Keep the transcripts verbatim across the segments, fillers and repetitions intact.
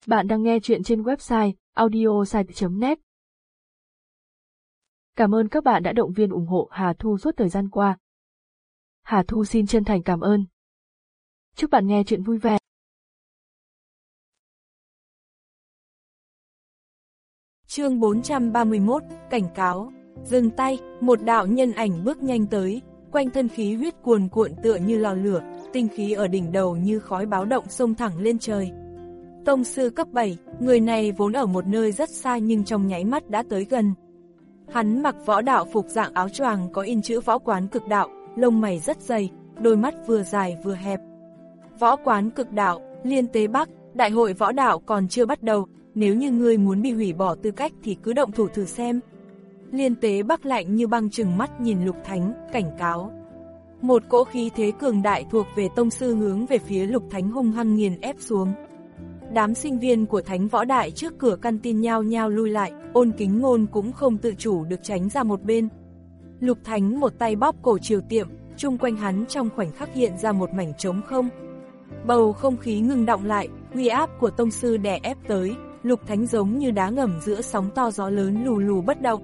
Bạn đang nghe chuyện trên website audiosite chấm net. Cảm ơn các bạn đã động viên ủng hộ Hà Thu suốt thời gian qua. Hà Thu xin chân thành cảm ơn. Chúc bạn nghe chuyện vui vẻ. Chương bốn trăm ba mươi mốt, cảnh cáo. Dừng tay, một đạo nhân ảnh bước nhanh tới, quanh thân khí huyết cuồn cuộn tựa như lò lửa, tinh khí ở đỉnh đầu như khói báo động xông thẳng lên trời. Tông sư cấp bảy, người này vốn ở một nơi rất xa nhưng trong nháy mắt đã tới gần. Hắn mặc võ đạo phục dạng áo choàng có in chữ võ quán cực đạo, lông mày rất dày, đôi mắt vừa dài vừa hẹp. Võ quán cực đạo, Liên Tế Bắc, đại hội võ đạo còn chưa bắt đầu, nếu như ngươi muốn bị hủy bỏ tư cách thì cứ động thủ thử xem. Liên Tế Bắc lạnh như băng trừng mắt nhìn Lục Thánh, cảnh cáo. Một cỗ khí thế cường đại thuộc về tông sư hướng về phía Lục Thánh hung hăng nghiền ép xuống. Đám sinh viên của Thánh Võ Đại trước cửa căn tin nhao nhao lui lại, Ôn Kính Ngôn cũng không tự chủ được tránh ra một bên. Lục Thánh một tay bóp cổ Triều Tiệm, chung quanh hắn trong khoảnh khắc hiện ra một mảnh trống không. Bầu không khí ngừng đọng lại, uy áp của tông sư đè ép tới, Lục Thánh giống như đá ngầm giữa sóng to gió lớn lù lù bất động.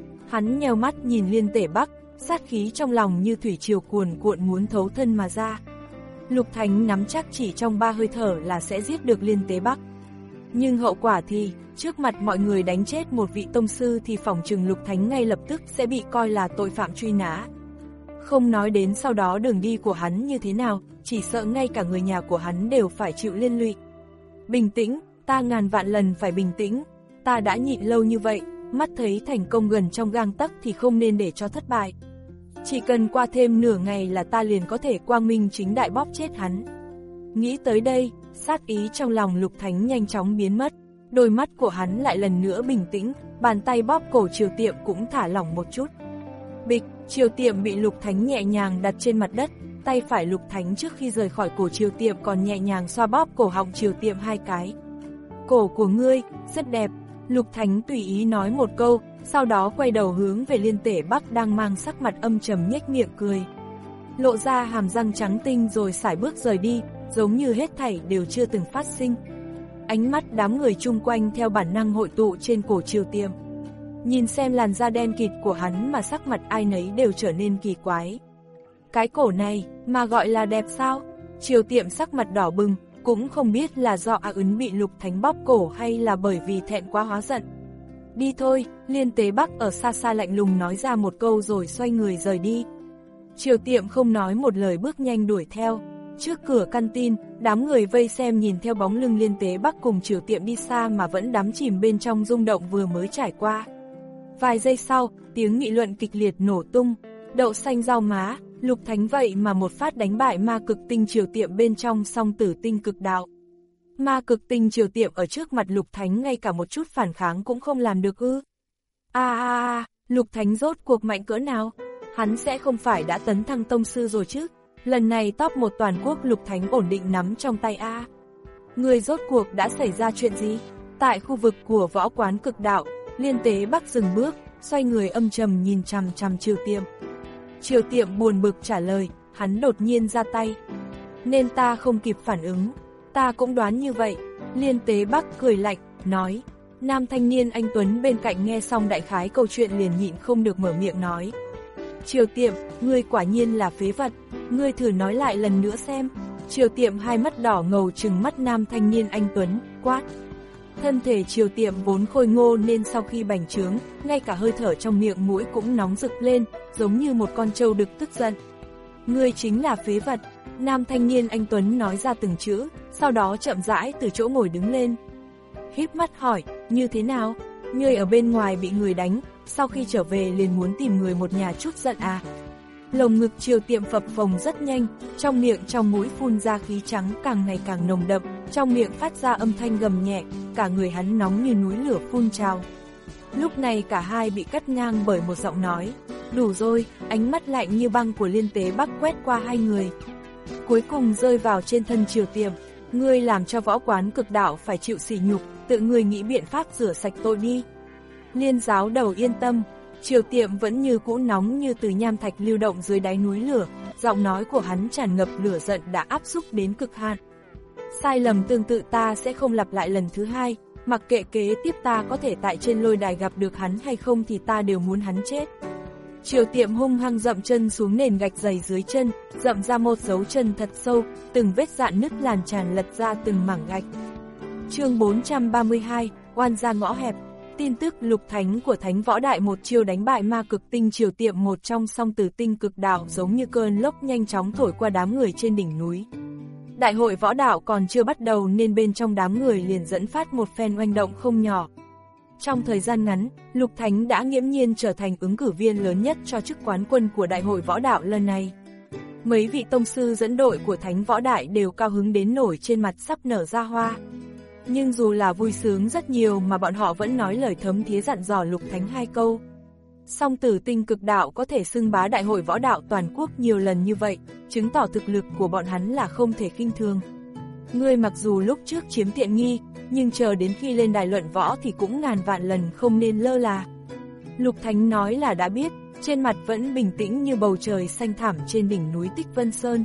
Hắn nheo mắt nhìn Liên Tế Bắc, sát khí trong lòng như thủy triều cuồn cuộn muốn thấu thân mà ra. Lục Thánh nắm chắc chỉ trong ba hơi thở là sẽ giết được Liên Tế Bắc. Nhưng hậu quả thì, trước mặt mọi người đánh chết một vị tông sư thì phỏng chừng Lục Thánh ngay lập tức sẽ bị coi là tội phạm truy nã. Không nói đến sau đó đường đi của hắn như thế nào, chỉ sợ ngay cả người nhà của hắn đều phải chịu liên lụy. Bình tĩnh, ta ngàn vạn lần phải bình tĩnh, ta đã nhịn lâu như vậy, mắt thấy thành công gần trong gang tấc thì không nên để cho thất bại. Chỉ cần qua thêm nửa ngày là ta liền có thể quang minh chính đại bóp chết hắn. Nghĩ tới đây, sát ý trong lòng Lục Thánh nhanh chóng biến mất, đôi mắt của hắn lại lần nữa bình tĩnh, bàn tay bóp cổ Triều Tiệm cũng thả lỏng một chút. Bịch, Triều Tiệm bị Lục Thánh nhẹ nhàng đặt trên mặt đất, tay phải Lục Thánh trước khi rời khỏi cổ Triều Tiệm còn nhẹ nhàng xoa bóp cổ họng Triều Tiệm hai cái. Cổ của ngươi, rất đẹp, Lục Thánh tùy ý nói một câu, sau đó quay đầu hướng về Liên Tế Bắc đang mang sắc mặt âm trầm nhếch miệng cười. Lộ ra hàm răng trắng tinh rồi sải bước rời đi, giống như hết thảy đều chưa từng phát sinh. Ánh mắt đám người chung quanh theo bản năng hội tụ trên cổ Triều Tiệm. Nhìn xem làn da đen kịt của hắn mà sắc mặt ai nấy đều trở nên kỳ quái. Cái cổ này, mà gọi là đẹp sao? Triều Tiệm sắc mặt đỏ bừng, cũng không biết là do ác ấn bị Lục Thánh bóp cổ hay là bởi vì thẹn quá hóa giận. Đi thôi, Liên Tế Bắc ở xa xa lạnh lùng nói ra một câu rồi xoay người rời đi. Triều Tiệm không nói một lời bước nhanh đuổi theo. Trước cửa căn tin, đám người vây xem nhìn theo bóng lưng Liên Tế Bắc cùng Triều Tiệm đi xa mà vẫn đắm chìm bên trong rung động vừa mới trải qua. Vài giây sau, tiếng nghị luận kịch liệt nổ tung. Đậu xanh rau má, Lục Thánh vậy mà một phát đánh bại ma cực tinh Triều Tiệm bên trong song tử tinh cực đạo. Ma cực tinh Triều Tiệm ở trước mặt Lục Thánh ngay cả một chút phản kháng cũng không làm được ư. À à à, Lục Thánh rốt cuộc mạnh cỡ nào? Hắn sẽ không phải đã tấn thăng tông sư rồi chứ? Lần này top một toàn quốc Lục Thánh ổn định nắm trong tay a. Người rốt cuộc đã xảy ra chuyện gì? Tại khu vực của võ quán cực đạo, Liên Tế Bắc dừng bước, xoay người âm trầm nhìn chằm chằm Triều Tiệm. Triều Tiệm buồn bực trả lời, hắn đột nhiên ra tay. Nên ta không kịp phản ứng. Ta cũng đoán như vậy. Liên Tế Bắc cười lạnh, nói. Nam thanh niên anh Tuấn bên cạnh nghe xong đại khái câu chuyện liền nhịn không được mở miệng nói. Triều Tiệm, ngươi quả nhiên là phế vật. Ngươi thử nói lại lần nữa xem. Triều Tiệm hai mắt đỏ ngầu trừng mắt nam thanh niên anh Tuấn, quát. Thân thể Triều Tiệm vốn khôi ngô nên sau khi bành trướng, ngay cả hơi thở trong miệng mũi cũng nóng rực lên, giống như một con trâu đực tức giận. Ngươi chính là phế vật. Nam thanh niên anh Tuấn nói ra từng chữ, sau đó chậm rãi từ chỗ ngồi đứng lên. Híp mắt hỏi, như thế nào? Ngươi ở bên ngoài bị người đánh, sau khi trở về liền muốn tìm người một nhà chút giận à? Lồng ngực Triều Tiệm phập phồng rất nhanh, trong miệng trong mũi phun ra khí trắng càng ngày càng nồng đậm, trong miệng phát ra âm thanh gầm nhẹ, cả người hắn nóng như núi lửa phun trào. Lúc này cả hai bị cắt ngang bởi một giọng nói. Đủ rồi, ánh mắt lạnh như băng của Liên Tế Bắc quét qua hai người. Cuối cùng rơi vào trên thân Triều Tiệm. Ngươi làm cho võ quán cực đạo phải chịu sỉ nhục, tự ngươi nghĩ biện pháp rửa sạch tội đi. Liên giáo đầu yên tâm. Triều Tiệm vẫn như cũ nóng như từ nham thạch lưu động dưới đáy núi lửa, giọng nói của hắn tràn ngập lửa giận đã áp xúc đến cực hạn. Sai lầm tương tự ta sẽ không lặp lại lần thứ hai, mặc kệ kế tiếp ta có thể tại trên lôi đài gặp được hắn hay không thì ta đều muốn hắn chết. Triều Tiệm hung hăng dậm chân xuống nền gạch dày dưới chân, dậm ra một dấu chân thật sâu, từng vết dạn nứt làn tràn lật ra từng mảng gạch. Chương bốn trăm ba mươi hai, oan ra ngõ hẹp. Tin tức Lục Thánh của Thánh Võ Đại một chiêu đánh bại ma cực tinh Triều Tiệm một trong song tử tinh cực đạo giống như cơn lốc nhanh chóng thổi qua đám người trên đỉnh núi. Đại hội võ đạo còn chưa bắt đầu nên bên trong đám người liền dẫn phát một phen oanh động không nhỏ. Trong thời gian ngắn, Lục Thánh đã nghiễm nhiên trở thành ứng cử viên lớn nhất cho chức quán quân của Đại hội võ đạo lần này. Mấy vị tông sư dẫn đội của Thánh Võ Đại đều cao hứng đến nổi trên mặt sắp nở ra hoa. Nhưng dù là vui sướng rất nhiều mà bọn họ vẫn nói lời thấm thía dặn dò Lục Thánh hai câu. Song tử tinh cực đạo có thể xưng bá Đại hội võ đạo toàn quốc nhiều lần như vậy, chứng tỏ thực lực của bọn hắn là không thể khinh thường. Ngươi mặc dù lúc trước chiếm tiện nghi, nhưng chờ đến khi lên đài luận võ thì cũng ngàn vạn lần không nên lơ là. Lục Thánh nói là đã biết, trên mặt vẫn bình tĩnh như bầu trời xanh thẳm trên đỉnh núi Tích Vân Sơn.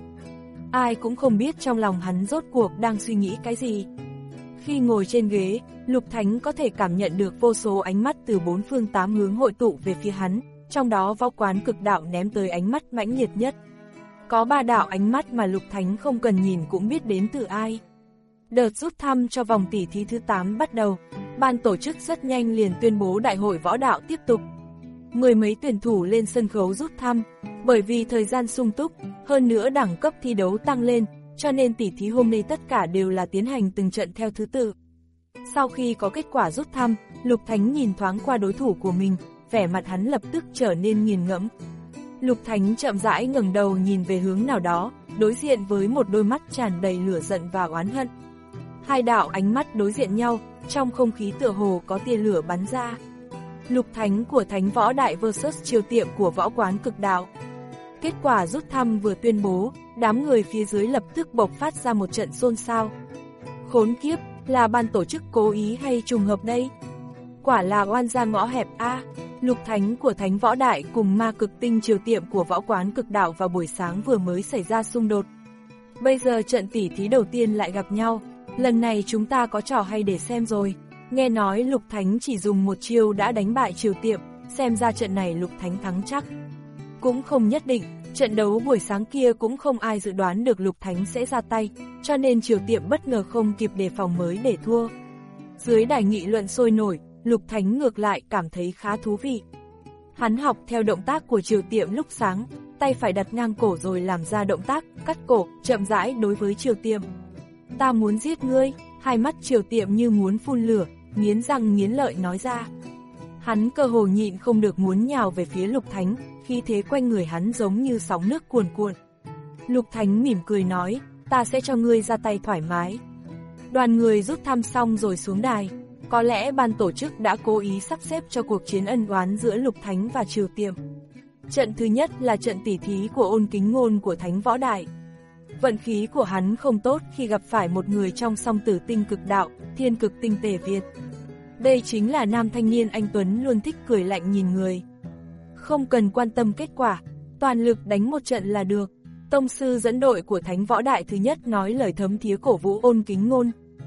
Ai cũng không biết trong lòng hắn rốt cuộc đang suy nghĩ cái gì. Khi ngồi trên ghế, Lục Thánh có thể cảm nhận được vô số ánh mắt từ bốn phương tám hướng hội tụ về phía hắn, trong đó võ quán cực đạo ném tới ánh mắt mãnh liệt nhất. Có ba đạo ánh mắt mà Lục Thánh không cần nhìn cũng biết đến từ ai. Đợt rút thăm cho vòng tỷ thí thứ tám bắt đầu, ban tổ chức rất nhanh liền tuyên bố đại hội võ đạo tiếp tục. Mười mấy tuyển thủ lên sân khấu rút thăm, bởi vì thời gian sung túc, hơn nữa đẳng cấp thi đấu tăng lên, cho nên tỷ thí hôm nay tất cả đều là tiến hành từng trận theo thứ tự. Sau khi có kết quả rút thăm, Lục Thánh nhìn thoáng qua đối thủ của mình, vẻ mặt hắn lập tức trở nên nghiền ngẫm. Lục Thánh chậm rãi ngẩng đầu nhìn về hướng nào đó, đối diện với một đôi mắt tràn đầy lửa giận và oán hận. Hai đạo ánh mắt đối diện nhau, trong không khí tựa hồ có tia lửa bắn ra. Lục Thánh của Thánh Võ Đại versus Triều Tiệm của võ quán cực đạo. Kết quả rút thăm vừa tuyên bố, đám người phía dưới lập tức bộc phát ra một trận xôn xao. Khốn kiếp, là ban tổ chức cố ý hay trùng hợp đây? Quả là oan ra ngõ hẹp a. Lục Thánh của Thánh Võ Đại cùng ma cực tinh Triều Tiệm của võ quán cực đạo vào buổi sáng vừa mới xảy ra xung đột. Bây giờ trận tỉ thí đầu tiên lại gặp nhau, lần này chúng ta có trò hay để xem rồi. Nghe nói Lục Thánh chỉ dùng một chiêu đã đánh bại Triều Tiệm, xem ra trận này Lục Thánh thắng chắc. Cũng không nhất định, trận đấu buổi sáng kia cũng không ai dự đoán được Lục Thánh sẽ ra tay, cho nên Triều Tiệm bất ngờ không kịp đề phòng mới để thua. Dưới đài nghị luận sôi nổi, Lục Thánh ngược lại cảm thấy khá thú vị. Hắn học theo động tác của Triều Tiệm lúc sáng, tay phải đặt ngang cổ rồi làm ra động tác cắt cổ, chậm rãi đối với Triều Tiệm. Ta muốn giết ngươi, hai mắt Triều Tiệm như muốn phun lửa, nghiến răng nghiến lợi nói ra. Hắn cơ hồ nhịn không được muốn nhào về phía Lục Thánh, khi thế quanh người hắn giống như sóng nước cuồn cuộn. Lục Thánh mỉm cười nói, ta sẽ cho ngươi ra tay thoải mái. Đoàn người rút thăm xong rồi xuống đài. Có lẽ ban tổ chức đã cố ý sắp xếp cho cuộc chiến ân oán giữa Lục Thánh và Triều Tiệm. Trận thứ nhất là trận tỉ thí của Ôn Kính Ngôn của Thánh Võ Đại. Vận khí của hắn không tốt khi gặp phải một người trong song tử tinh cực đạo, Thiên Cực Tinh Tề Việt. Đây chính là nam thanh niên anh tuấn luôn thích cười lạnh nhìn người. Không cần quan tâm kết quả, toàn lực đánh một trận là được. Tông sư dẫn đội của Thánh Võ Đại thứ nhất nói lời thấm thía cổ vũ Ôn Kính Ngôn.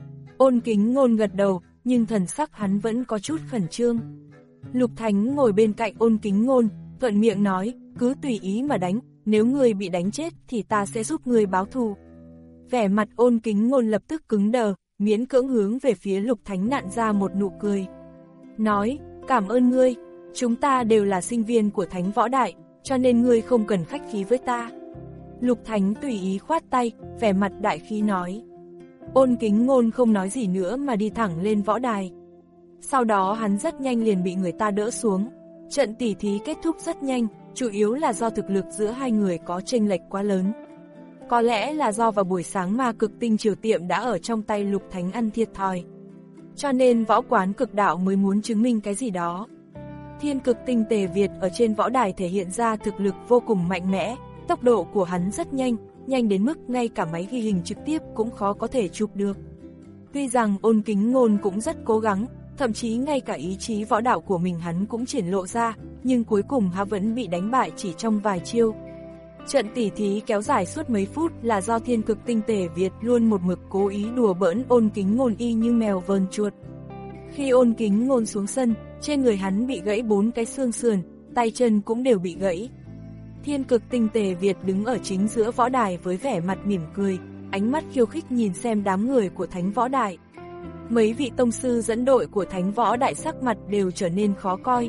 Ôn Kính Ngôn gật đầu, nhưng thần sắc hắn vẫn có chút khẩn trương. Lục Thánh ngồi bên cạnh Ôn Kính Ngôn, thuận miệng nói, cứ tùy ý mà đánh, nếu ngươi bị đánh chết thì ta sẽ giúp ngươi báo thù. Vẻ mặt Ôn Kính Ngôn lập tức cứng đờ, miễn cưỡng hướng về phía Lục Thánh nặn ra một nụ cười. Nói, cảm ơn ngươi, chúng ta đều là sinh viên của Thánh Võ Đại, cho nên ngươi không cần khách khí với ta. Lục Thánh tùy ý khoát tay, vẻ mặt đại khí nói. Ôn Kính Ngôn không nói gì nữa mà đi thẳng lên võ đài. Sau đó hắn rất nhanh liền bị người ta đỡ xuống. Trận tỉ thí kết thúc rất nhanh, chủ yếu là do thực lực giữa hai người có chênh lệch quá lớn. Có lẽ là do vào buổi sáng ma cực tinh Triều Tiệm đã ở trong tay Lục Thánh ăn thiệt thòi. Cho nên võ quán cực đạo mới muốn chứng minh cái gì đó. Thiên Cực Tinh Tề Việt ở trên võ đài thể hiện ra thực lực vô cùng mạnh mẽ, tốc độ của hắn rất nhanh, nhanh đến mức ngay cả máy ghi hình trực tiếp cũng khó có thể chụp được. Tuy rằng Ôn Kính Ngôn cũng rất cố gắng, thậm chí ngay cả ý chí võ đạo của mình hắn cũng triển lộ ra, nhưng cuối cùng hắn vẫn bị đánh bại chỉ trong vài chiêu. Trận tỉ thí kéo dài suốt mấy phút là do Thiên Cực Tinh Tề Việt luôn một mực cố ý đùa bỡn Ôn Kính Ngôn y như mèo vờn chuột. Khi Ôn Kính Ngôn xuống sân, trên người hắn bị gãy bốn cái xương sườn, tay chân cũng đều bị gãy. Thiên Cực Tinh Tề Việt đứng ở chính giữa võ đài với vẻ mặt mỉm cười, ánh mắt khiêu khích nhìn xem đám người của Thánh Võ Đại. Mấy vị tông sư dẫn đội của Thánh Võ Đại sắc mặt đều trở nên khó coi.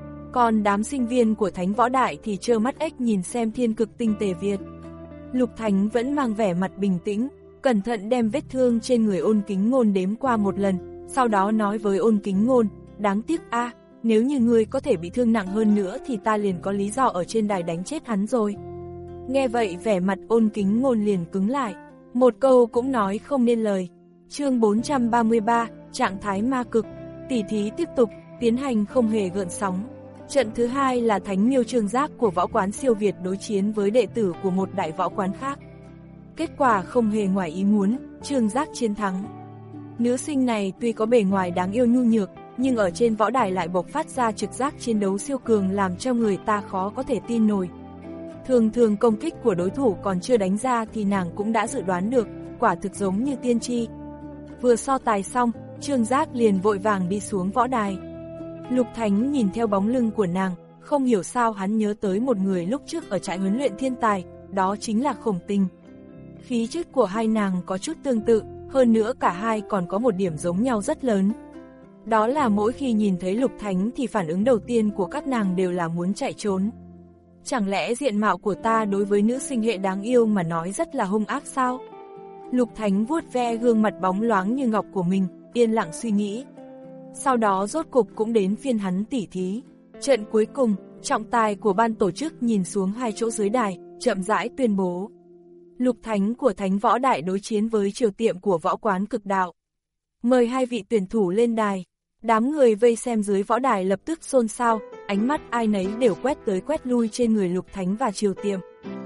Còn đám sinh viên của Thánh Võ Đại thì trơ mắt ếch nhìn xem Thiên Cực Tinh Tề Việt. Lục Thánh vẫn mang vẻ mặt bình tĩnh, cẩn thận đem vết thương trên người Ôn Kính Ngôn đếm qua một lần, sau đó nói với Ôn Kính Ngôn, đáng tiếc a, nếu như ngươi có thể bị thương nặng hơn nữa thì ta liền có lý do ở trên đài đánh chết hắn rồi. Nghe vậy vẻ mặt Ôn Kính Ngôn liền cứng lại, một câu cũng nói không nên lời. Chương bốn trăm ba mươi ba, trạng thái ma cực, tỉ thí tiếp tục, tiến hành không hề gợn sóng. Trận thứ hai là Thánh Miêu Trương Giác của võ quán siêu Việt đối chiến với đệ tử của một đại võ quán khác. Kết quả không hề ngoài ý muốn, Trương Giác chiến thắng. Nữ sinh này tuy có bề ngoài đáng yêu nhu nhược, nhưng ở trên võ đài lại bộc phát ra trực giác chiến đấu siêu cường làm cho người ta khó có thể tin nổi. Thường thường công kích của đối thủ còn chưa đánh ra thì nàng cũng đã dự đoán được, quả thực giống như tiên tri. Vừa so tài xong, Trương Giác liền vội vàng đi xuống võ đài. Lục Thánh nhìn theo bóng lưng của nàng, không hiểu sao hắn nhớ tới một người lúc trước ở trại huấn luyện thiên tài, đó chính là Khổng Tình. Khí chất của hai nàng có chút tương tự, hơn nữa cả hai còn có một điểm giống nhau rất lớn. Đó là mỗi khi nhìn thấy Lục Thánh thì phản ứng đầu tiên của các nàng đều là muốn chạy trốn. Chẳng lẽ diện mạo của ta đối với nữ sinh hệ đáng yêu mà nói rất là hung ác sao? Lục Thánh vuốt ve gương mặt bóng loáng như ngọc của mình, yên lặng suy nghĩ. Sau đó rốt cục cũng đến phiên hắn tỉ thí. Trận cuối cùng, trọng tài của ban tổ chức nhìn xuống hai chỗ dưới đài, chậm rãi tuyên bố. Lục Thánh của Thánh Võ Đại đối chiến với Triều Tiệm của võ quán Cực Đạo. Mời hai vị tuyển thủ lên đài. Đám người vây xem dưới võ đài lập tức xôn xao, ánh mắt ai nấy đều quét tới quét lui trên người Lục Thánh và Triều Tiệm.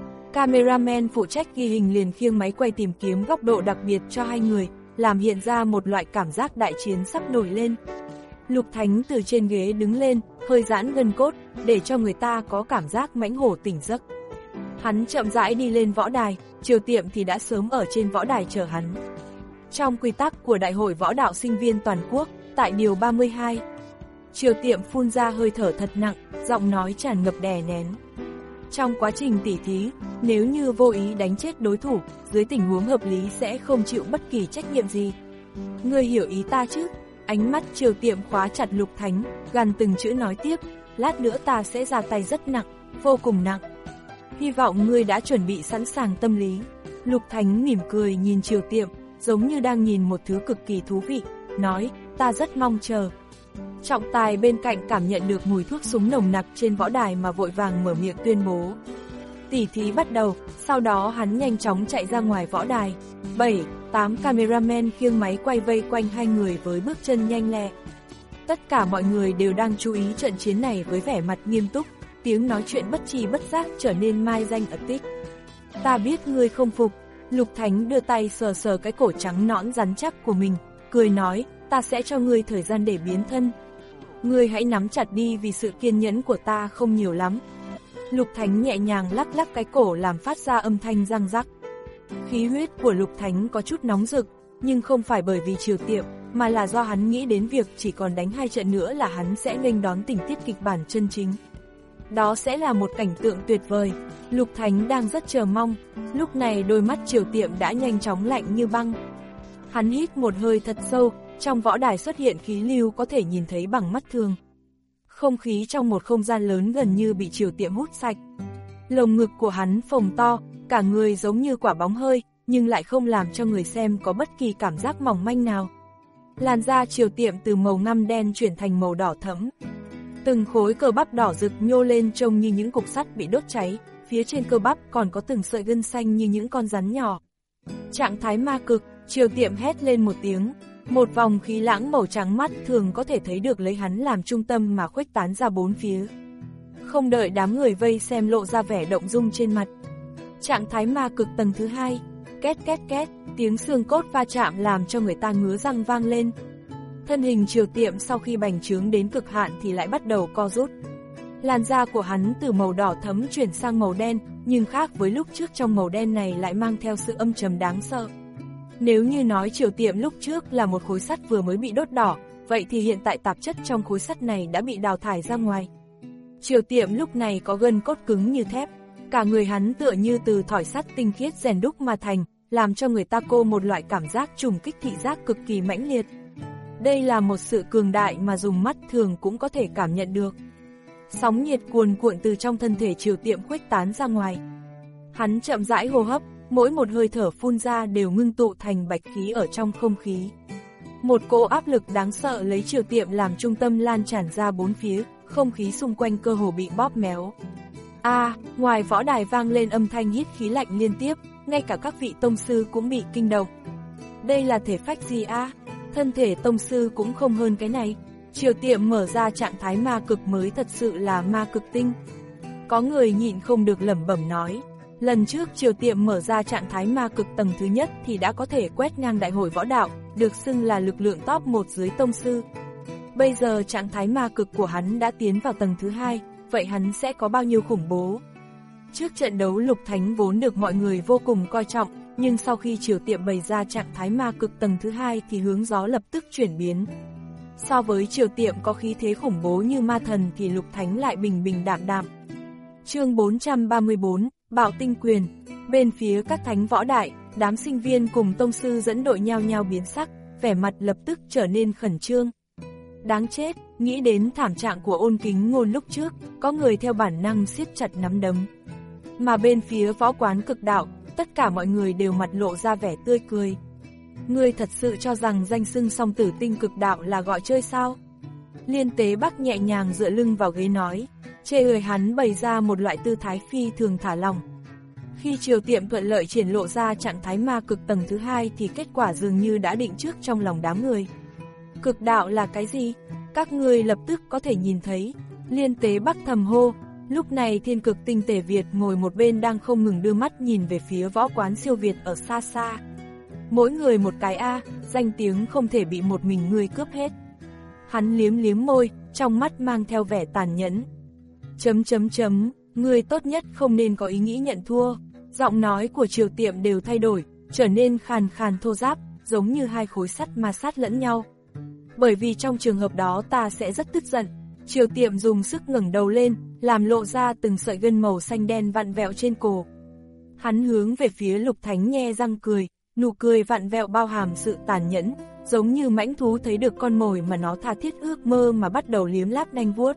Cameraman phụ trách ghi hình liền khiêng máy quay tìm kiếm góc độ đặc biệt cho hai người, làm hiện ra một loại cảm giác đại chiến sắp nổi lên. Lục Thánh từ trên ghế đứng lên, hơi giãn gân cốt, để cho người ta có cảm giác mãnh hổ tỉnh giấc. Hắn chậm rãi đi lên võ đài, Triều Tiệm thì đã sớm ở trên võ đài chờ hắn. Trong quy tắc của Đại hội Võ đạo Sinh viên Toàn quốc, tại điều ba mươi hai, Triều Tiệm phun ra hơi thở thật nặng, giọng nói tràn ngập đè nén. Trong quá trình tỉ thí, nếu như vô ý đánh chết đối thủ, dưới tình huống hợp lý sẽ không chịu bất kỳ trách nhiệm gì. Ngươi hiểu ý ta chứ? Ánh mắt Triều Tiệm khóa chặt Lục Thánh, gằn từng chữ nói tiếp, lát nữa ta sẽ ra tay rất nặng, vô cùng nặng. Hy vọng ngươi đã chuẩn bị sẵn sàng tâm lý. Lục Thánh mỉm cười nhìn Triều Tiệm, giống như đang nhìn một thứ cực kỳ thú vị, nói, ta rất mong chờ. Trọng tài bên cạnh cảm nhận được mùi thuốc súng nồng nặc trên võ đài mà vội vàng mở miệng tuyên bố. Tỉ thí bắt đầu, sau đó hắn nhanh chóng chạy ra ngoài võ đài. bảy, tám cameraman khiêng máy quay vây quanh hai người với bước chân nhanh lẹ. Tất cả mọi người đều đang chú ý trận chiến này với vẻ mặt nghiêm túc, tiếng nói chuyện bất tri bất giác trở nên mai danh ẩn tích. Ta biết ngươi không phục. Lục Thánh đưa tay sờ sờ cái cổ trắng nõn rắn chắc của mình, cười nói, ta sẽ cho ngươi thời gian để biến thân. Ngươi hãy nắm chặt đi vì sự kiên nhẫn của ta không nhiều lắm. Lục Thánh nhẹ nhàng lắc lắc cái cổ làm phát ra âm thanh răng rắc. Khí huyết của Lục Thánh có chút nóng rực, nhưng không phải bởi vì Triều Tiệm, mà là do hắn nghĩ đến việc chỉ còn đánh hai trận nữa là hắn sẽ nghênh đón tình tiết kịch bản chân chính. Đó sẽ là một cảnh tượng tuyệt vời. Lục Thánh đang rất chờ mong. Lúc này đôi mắt Triều Tiệm đã nhanh chóng lạnh như băng. Hắn hít một hơi thật sâu, trong võ đài xuất hiện khí lưu có thể nhìn thấy bằng mắt thường. Không khí trong một không gian lớn gần như bị Triều Tiệm hút sạch. Lồng ngực của hắn phồng to, cả người giống như quả bóng hơi, nhưng lại không làm cho người xem có bất kỳ cảm giác mỏng manh nào. Làn da Triều Tiệm từ màu ngăm đen chuyển thành màu đỏ thẫm. Từng khối cơ bắp đỏ rực nhô lên trông như những cục sắt bị đốt cháy, phía trên cơ bắp còn có từng sợi gân xanh như những con rắn nhỏ. Trạng thái ma cực, Triều Tiệm hét lên một tiếng, một vòng khí lãng màu trắng mắt thường có thể thấy được lấy hắn làm trung tâm mà khuếch tán ra bốn phía. Không đợi đám người vây xem lộ ra vẻ động dung trên mặt. Trạng thái ma cực tầng thứ hai, két két két, tiếng xương cốt va chạm làm cho người ta ngứa răng vang lên. Thân hình Triều Tiệm sau khi bành trướng đến cực hạn thì lại bắt đầu co rút. Làn da của hắn từ màu đỏ thẫm chuyển sang màu đen, nhưng khác với lúc trước trong màu đen này lại mang theo sự âm trầm đáng sợ. Nếu như nói Triều Tiệm lúc trước là một khối sắt vừa mới bị đốt đỏ, vậy thì hiện tại tạp chất trong khối sắt này đã bị đào thải ra ngoài. Triều Tiệm lúc này có gân cốt cứng như thép, cả người hắn tựa như từ thỏi sắt tinh khiết rèn đúc mà thành, làm cho người ta cô một loại cảm giác trùng kích thị giác cực kỳ mãnh liệt. Đây là một sự cường đại mà dùng mắt thường cũng có thể cảm nhận được. Sóng nhiệt cuồn cuộn từ trong thân thể Triều Tiệm khuếch tán ra ngoài. Hắn chậm rãi hô hấp, mỗi một hơi thở phun ra đều ngưng tụ thành bạch khí ở trong không khí. Một cỗ áp lực đáng sợ lấy Triều Tiệm làm trung tâm lan tràn ra bốn phía, không khí xung quanh cơ hồ bị bóp méo. A, à, ngoài võ đài vang lên âm thanh hít khí lạnh liên tiếp, ngay cả các vị tông sư cũng bị kinh động. Đây là thể phách gì a? À? Thân thể tông sư cũng không hơn cái này. Triều Tiệm mở ra trạng thái ma cực mới thật sự là ma cực tinh. Có người nhịn không được lẩm bẩm nói. Lần trước Triều Tiệm mở ra trạng thái ma cực tầng thứ nhất thì đã có thể quét ngang đại hội võ đạo, được xưng là lực lượng top một dưới tông sư. Bây giờ trạng thái ma cực của hắn đã tiến vào tầng thứ hai, vậy hắn sẽ có bao nhiêu khủng bố? Trước trận đấu Lục Thánh vốn được mọi người vô cùng coi trọng, nhưng sau khi Triều Tiệm bày ra trạng thái ma cực tầng thứ hai thì hướng gió lập tức chuyển biến. So với Triều Tiệm có khí thế khủng bố như ma thần thì Lục Thánh lại bình bình đạm đạm. Chương bốn trăm ba mươi bốn, Bạo Tinh Quyền. Bên phía các thánh võ đại, đám sinh viên cùng tông sư dẫn đội nhao nhao biến sắc, vẻ mặt lập tức trở nên khẩn trương. Đáng chết, nghĩ đến thảm trạng của Ôn Kính Ngôn lúc trước, có người theo bản năng siết chặt nắm đấm. Mà bên phía võ quán Cực Đạo, tất cả mọi người đều mặt lộ ra vẻ tươi cười. Ngươi thật sự cho rằng danh xưng Song Tử Tinh Cực Đạo là gọi chơi sao? Liên Tế Bắc nhẹ nhàng dựa lưng vào ghế nói, chê người hắn bày ra một loại tư thái phi thường thả lỏng. Khi Triều Tiệm thuận lợi triển lộ ra trạng thái ma cực tầng thứ hai thì kết quả dường như đã định trước trong lòng đám người. Cực đạo là cái gì? Các ngươi lập tức có thể nhìn thấy. Liên Tế Bắc thầm hô. Lúc này Thiên Cực Tinh Tề Việt ngồi một bên đang không ngừng đưa mắt nhìn về phía võ quán siêu Việt ở xa xa. Mỗi người một cái A, danh tiếng không thể bị một mình ngươi cướp hết. Hắn liếm liếm môi, trong mắt mang theo vẻ tàn nhẫn. Chấm chấm chấm, ngươi tốt nhất không nên có ý nghĩ nhận thua. Giọng nói của Triều Tiệm đều thay đổi, trở nên khàn khàn thô ráp, giống như hai khối sắt ma sát lẫn nhau. Bởi vì trong trường hợp đó ta sẽ rất tức giận. Triều Tiệm dùng sức ngẩng đầu lên, làm lộ ra từng sợi gân màu xanh đen vặn vẹo trên cổ. Hắn hướng về phía Lục Thánh nhe răng cười, nụ cười vặn vẹo bao hàm sự tàn nhẫn, giống như mãnh thú thấy được con mồi mà nó tha thiết ước mơ mà bắt đầu liếm láp nanh vuốt.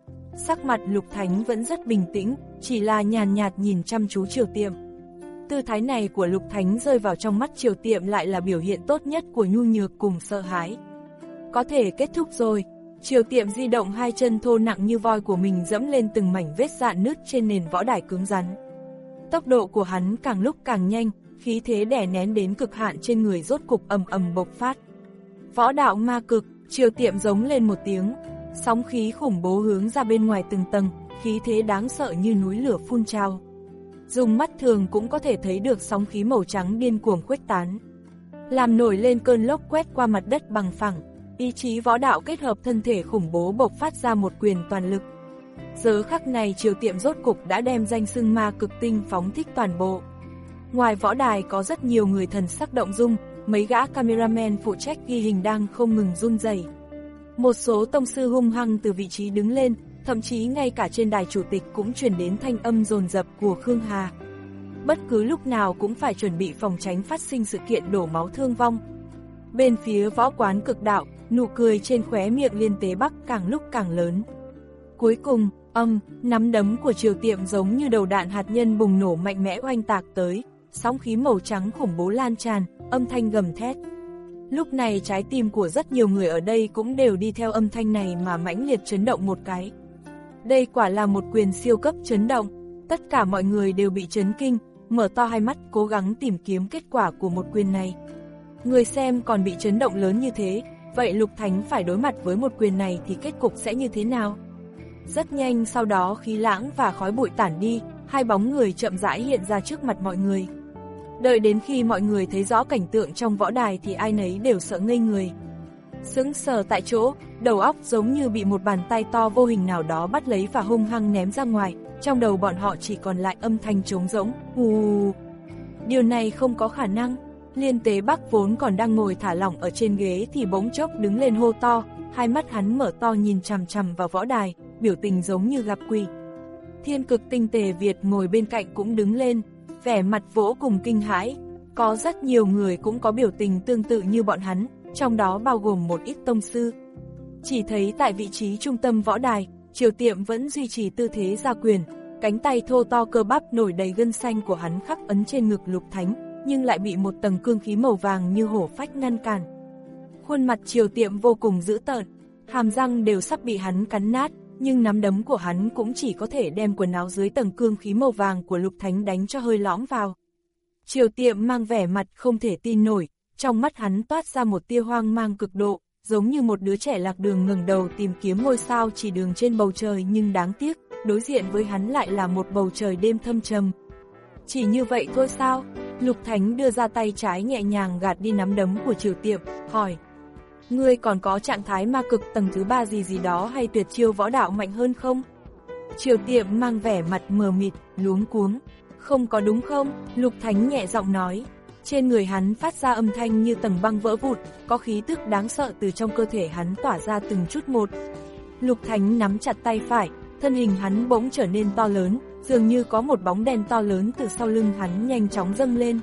Sắc mặt Lục Thánh vẫn rất bình tĩnh, chỉ là nhàn nhạt nhìn chăm chú Triều Tiệm. Tư thái này của Lục Thánh rơi vào trong mắt Triều Tiệm lại là biểu hiện tốt nhất của nhu nhược cùng sợ hãi. Có thể kết thúc rồi. Triều Tiệm di động hai chân thô nặng như voi của mình dẫm lên từng mảnh vết rạn nứt trên nền võ đài cứng rắn. Tốc độ của hắn càng lúc càng nhanh, khí thế đè nén đến cực hạn trên người rốt cục ầm ầm bộc phát. Võ đạo ma cực, Triều Tiệm giống lên một tiếng, sóng khí khủng bố hướng ra bên ngoài từng tầng, khí thế đáng sợ như núi lửa phun trào. Dùng mắt thường cũng có thể thấy được sóng khí màu trắng điên cuồng khuếch tán, làm nổi lên cơn lốc quét qua mặt đất bằng phẳng. Ý chí võ đạo kết hợp thân thể khủng bố bộc phát ra một quyền toàn lực. Giờ khắc này Triều Tiệm rốt cục đã đem danh xưng ma cực tinh phóng thích toàn bộ. Ngoài võ đài có rất nhiều người thần sắc động dung, mấy gã cameraman phụ trách ghi hình đang không ngừng run rẩy. Một số tông sư hung hăng từ vị trí đứng lên, thậm chí ngay cả trên đài chủ tịch cũng truyền đến thanh âm dồn dập của Khương Hà. Bất cứ lúc nào cũng phải chuẩn bị phòng tránh phát sinh sự kiện đổ máu thương vong. Bên phía võ quán Cực Đạo, nụ cười trên khóe miệng Liên Tế Bắc càng lúc càng lớn. Cuối cùng, âm, nắm đấm của Triều Tiệm giống như đầu đạn hạt nhân bùng nổ mạnh mẽ oanh tạc tới, sóng khí màu trắng khủng bố lan tràn, âm thanh gầm thét. Lúc này trái tim của rất nhiều người ở đây cũng đều đi theo âm thanh này mà mãnh liệt chấn động một cái. Đây quả là một quyền siêu cấp chấn động, tất cả mọi người đều bị chấn kinh, mở to hai mắt cố gắng tìm kiếm kết quả của một quyền này. Người xem còn bị chấn động lớn như thế, vậy Lục Thánh phải đối mặt với một quyền này thì kết cục sẽ như thế nào? Rất nhanh sau đó khí lãng và khói bụi tản đi, hai bóng người chậm rãi hiện ra trước mặt mọi người. Đợi đến khi mọi người thấy rõ cảnh tượng trong võ đài thì ai nấy đều sợ ngây người. Sững sờ tại chỗ, đầu óc giống như bị một bàn tay to vô hình nào đó bắt lấy và hung hăng ném ra ngoài, trong đầu bọn họ chỉ còn lại âm thanh trống rỗng, hù. Điều này không có khả năng. Liên Tế Bắc vốn còn đang ngồi thả lỏng ở trên ghế thì bỗng chốc đứng lên hô to, hai mắt hắn mở to nhìn chằm chằm vào võ đài, biểu tình giống như gặp quỷ. Thiên Cực Tinh Tề Việt ngồi bên cạnh cũng đứng lên, vẻ mặt vô cùng kinh hãi. Có rất nhiều người cũng có biểu tình tương tự như bọn hắn, trong đó bao gồm một ít tông sư. Chỉ thấy tại vị trí trung tâm võ đài, Triều Tiệm vẫn duy trì tư thế ra quyền, cánh tay thô to cơ bắp nổi đầy gân xanh của hắn khắc ấn trên ngực Lục Thánh, nhưng lại bị một tầng cương khí màu vàng như hổ phách ngăn cản. Khuôn mặt Triều Tiệm vô cùng dữ tợn, hàm răng đều sắp bị hắn cắn nát, nhưng nắm đấm của hắn cũng chỉ có thể đem quần áo dưới tầng cương khí màu vàng của Lục Thánh đánh cho hơi lõm vào. Triều Tiệm mang vẻ mặt không thể tin nổi, trong mắt hắn toát ra một tia hoang mang cực độ, giống như một đứa trẻ lạc đường ngẩng đầu tìm kiếm ngôi sao chỉ đường trên bầu trời, nhưng đáng tiếc, đối diện với hắn lại là một bầu trời đêm thâm trầm. Chỉ như vậy thôi sao? Lục Thánh đưa ra tay trái nhẹ nhàng gạt đi nắm đấm của Triều Tiệm, hỏi: ngươi còn có trạng thái ma cực tầng thứ ba gì gì đó hay tuyệt chiêu võ đạo mạnh hơn không? Triều Tiệm mang vẻ mặt mờ mịt, luống cuống. Không có đúng không? Lục Thánh nhẹ giọng nói. Trên người hắn phát ra âm thanh như tầng băng vỡ vụn, có khí tức đáng sợ từ trong cơ thể hắn tỏa ra từng chút một. Lục Thánh nắm chặt tay phải, thân hình hắn bỗng trở nên to lớn, dường như có một bóng đen to lớn từ sau lưng hắn nhanh chóng dâng lên.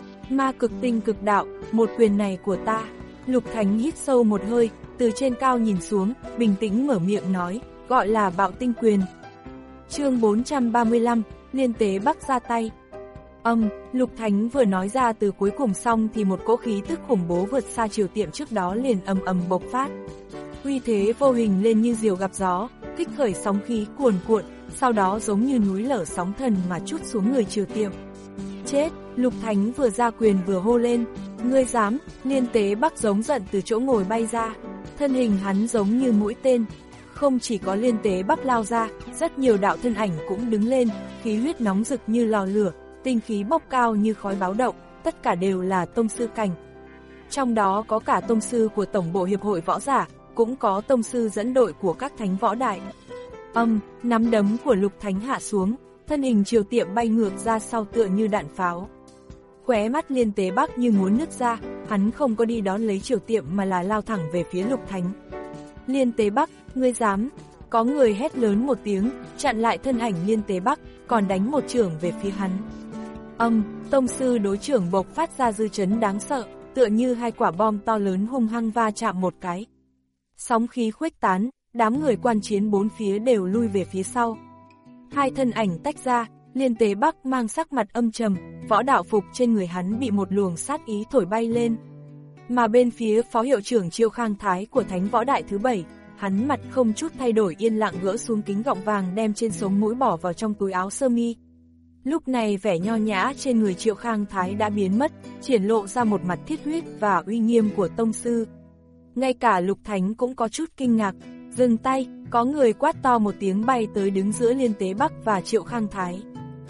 Ma cực tinh cực đạo, một quyền này của ta. Lục Thánh hít sâu một hơi, từ trên cao nhìn xuống, bình tĩnh mở miệng nói, gọi là bạo tinh quyền. Chương bốn trăm ba mươi lăm, Liên Tế Bắc ra tay. Âm, um, Lục Thánh vừa nói ra từ cuối cùng xong thì một cỗ khí tức khủng bố vượt xa Triều Tiệm trước đó liền ầm ầm bộc phát. Uy thế vô hình lên như diều gặp gió, kích khởi sóng khí cuồn cuộn, sau đó giống như núi lở sóng thần mà trút xuống người Triều Tiệm. Chết, Lục Thánh vừa ra quyền vừa hô lên, ngươi dám? Liên Tế Bắc giống giận từ chỗ ngồi bay ra, thân hình hắn giống như mũi tên. Không chỉ có Liên Tế Bắc lao ra, rất nhiều đạo thân ảnh cũng đứng lên, khí huyết nóng rực như lò lửa, tinh khí bốc cao như khói báo động, tất cả đều là tông sư cảnh. Trong đó có cả tông sư của Tổng bộ Hiệp hội Võ Giả, cũng có tông sư dẫn đội của các thánh võ đại. Âm, um, nắm đấm của Lục Thánh hạ xuống, thân hình Triều Tiệm bay ngược ra sau tựa như đạn pháo. Khóe mắt Liên Tế Bắc như muốn nứt ra, hắn không có đi đón lấy Triều Tiệm mà là lao thẳng về phía Lục Thánh. Liên Tế Bắc, ngươi dám? Có người hét lớn một tiếng, chặn lại thân ảnh Liên Tế Bắc, còn đánh một chưởng về phía hắn. Âm, um, tông sư đối chưởng bộc phát ra dư chấn đáng sợ, tựa như hai quả bom to lớn hung hăng va chạm một cái. Sóng khí khuếch tán, đám người quan chiến bốn phía đều lui về phía sau. Hai thân ảnh tách ra, Liên Tế Bắc mang sắc mặt âm trầm, võ đạo phục trên người hắn bị một luồng sát ý thổi bay lên. Mà bên phía phó hiệu trưởng Triệu Khang Thái của Thánh Võ Đại thứ bảy, hắn mặt không chút thay đổi yên lặng gỡ xuống kính gọng vàng đem trên sống mũi bỏ vào trong túi áo sơ mi. Lúc này vẻ nho nhã trên người Triệu Khang Thái đã biến mất, triển lộ ra một mặt thiết huyết và uy nghiêm của tông sư. Ngay cả Lục Thánh cũng có chút kinh ngạc, dừng tay, có người quát to một tiếng bay tới đứng giữa Liên Tế Bắc và Triệu Khang Thái.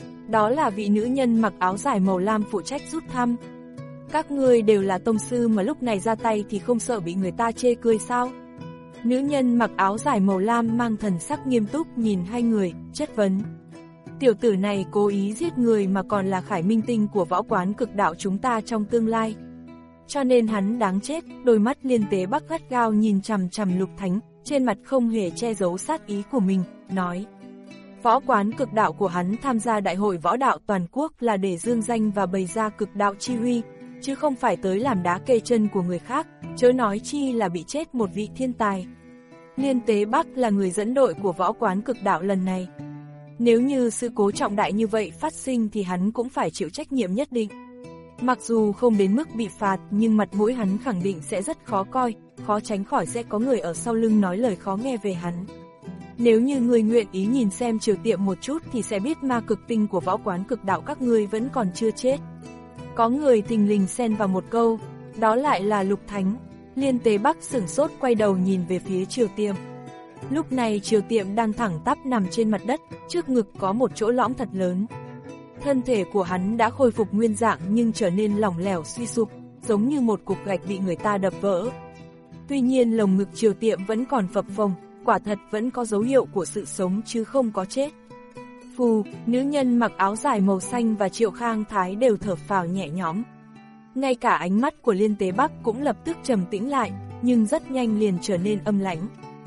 Đó là vị nữ nhân mặc áo dài màu lam phụ trách rút thăm. Các ngươi đều là tông sư mà lúc này ra tay thì không sợ bị người ta chê cười sao? Nữ nhân mặc áo dài màu lam mang thần sắc nghiêm túc nhìn hai người, chất vấn. Tiểu tử này cố ý giết người mà còn là khải minh tinh của võ quán cực đạo chúng ta trong tương lai. Cho nên hắn đáng chết. Đôi mắt Liên Tế Bắc gắt gao nhìn chằm chằm Lục Thánh, trên mặt không hề che giấu sát ý của mình, nói. Võ quán cực đạo của hắn tham gia đại hội võ đạo toàn quốc là để dương danh và bày ra cực đạo chi huy, chứ không phải tới làm đá kê chân của người khác, chớ nói chi là bị chết một vị thiên tài. Liên Tế Bắc là người dẫn đội của võ quán cực đạo lần này. Nếu như sự cố trọng đại như vậy phát sinh thì hắn cũng phải chịu trách nhiệm nhất định. Mặc dù không đến mức bị phạt nhưng mặt mũi hắn khẳng định sẽ rất khó coi, khó tránh khỏi sẽ có người ở sau lưng nói lời khó nghe về hắn. Nếu như người nguyện ý nhìn xem Triều Tiệm một chút thì sẽ biết ma cực tinh của võ quán cực đạo các ngươi vẫn còn chưa chết. Có người thình lình xen vào một câu, đó lại là Lục Thánh. Liên Tế Bắc sửng sốt quay đầu nhìn về phía Triều Tiệm. Lúc này Triều Tiệm đang thẳng tắp nằm trên mặt đất, trước ngực có một chỗ lõm thật lớn. Thân thể của hắn đã khôi phục nguyên dạng nhưng trở nên lỏng lẻo suy sụp, giống như một cục gạch bị người ta đập vỡ. Tuy nhiên lồng ngực Triều Tiệm vẫn còn phập phồng, quả thật vẫn có dấu hiệu của sự sống chứ không có chết. Phù, nữ nhân mặc áo dài màu xanh và Triệu Khang Thái đều thở phào nhẹ nhõm. Ngay cả ánh mắt của Liên Tế Bắc cũng lập tức trầm tĩnh lại, nhưng rất nhanh liền trở nên âm lãnh.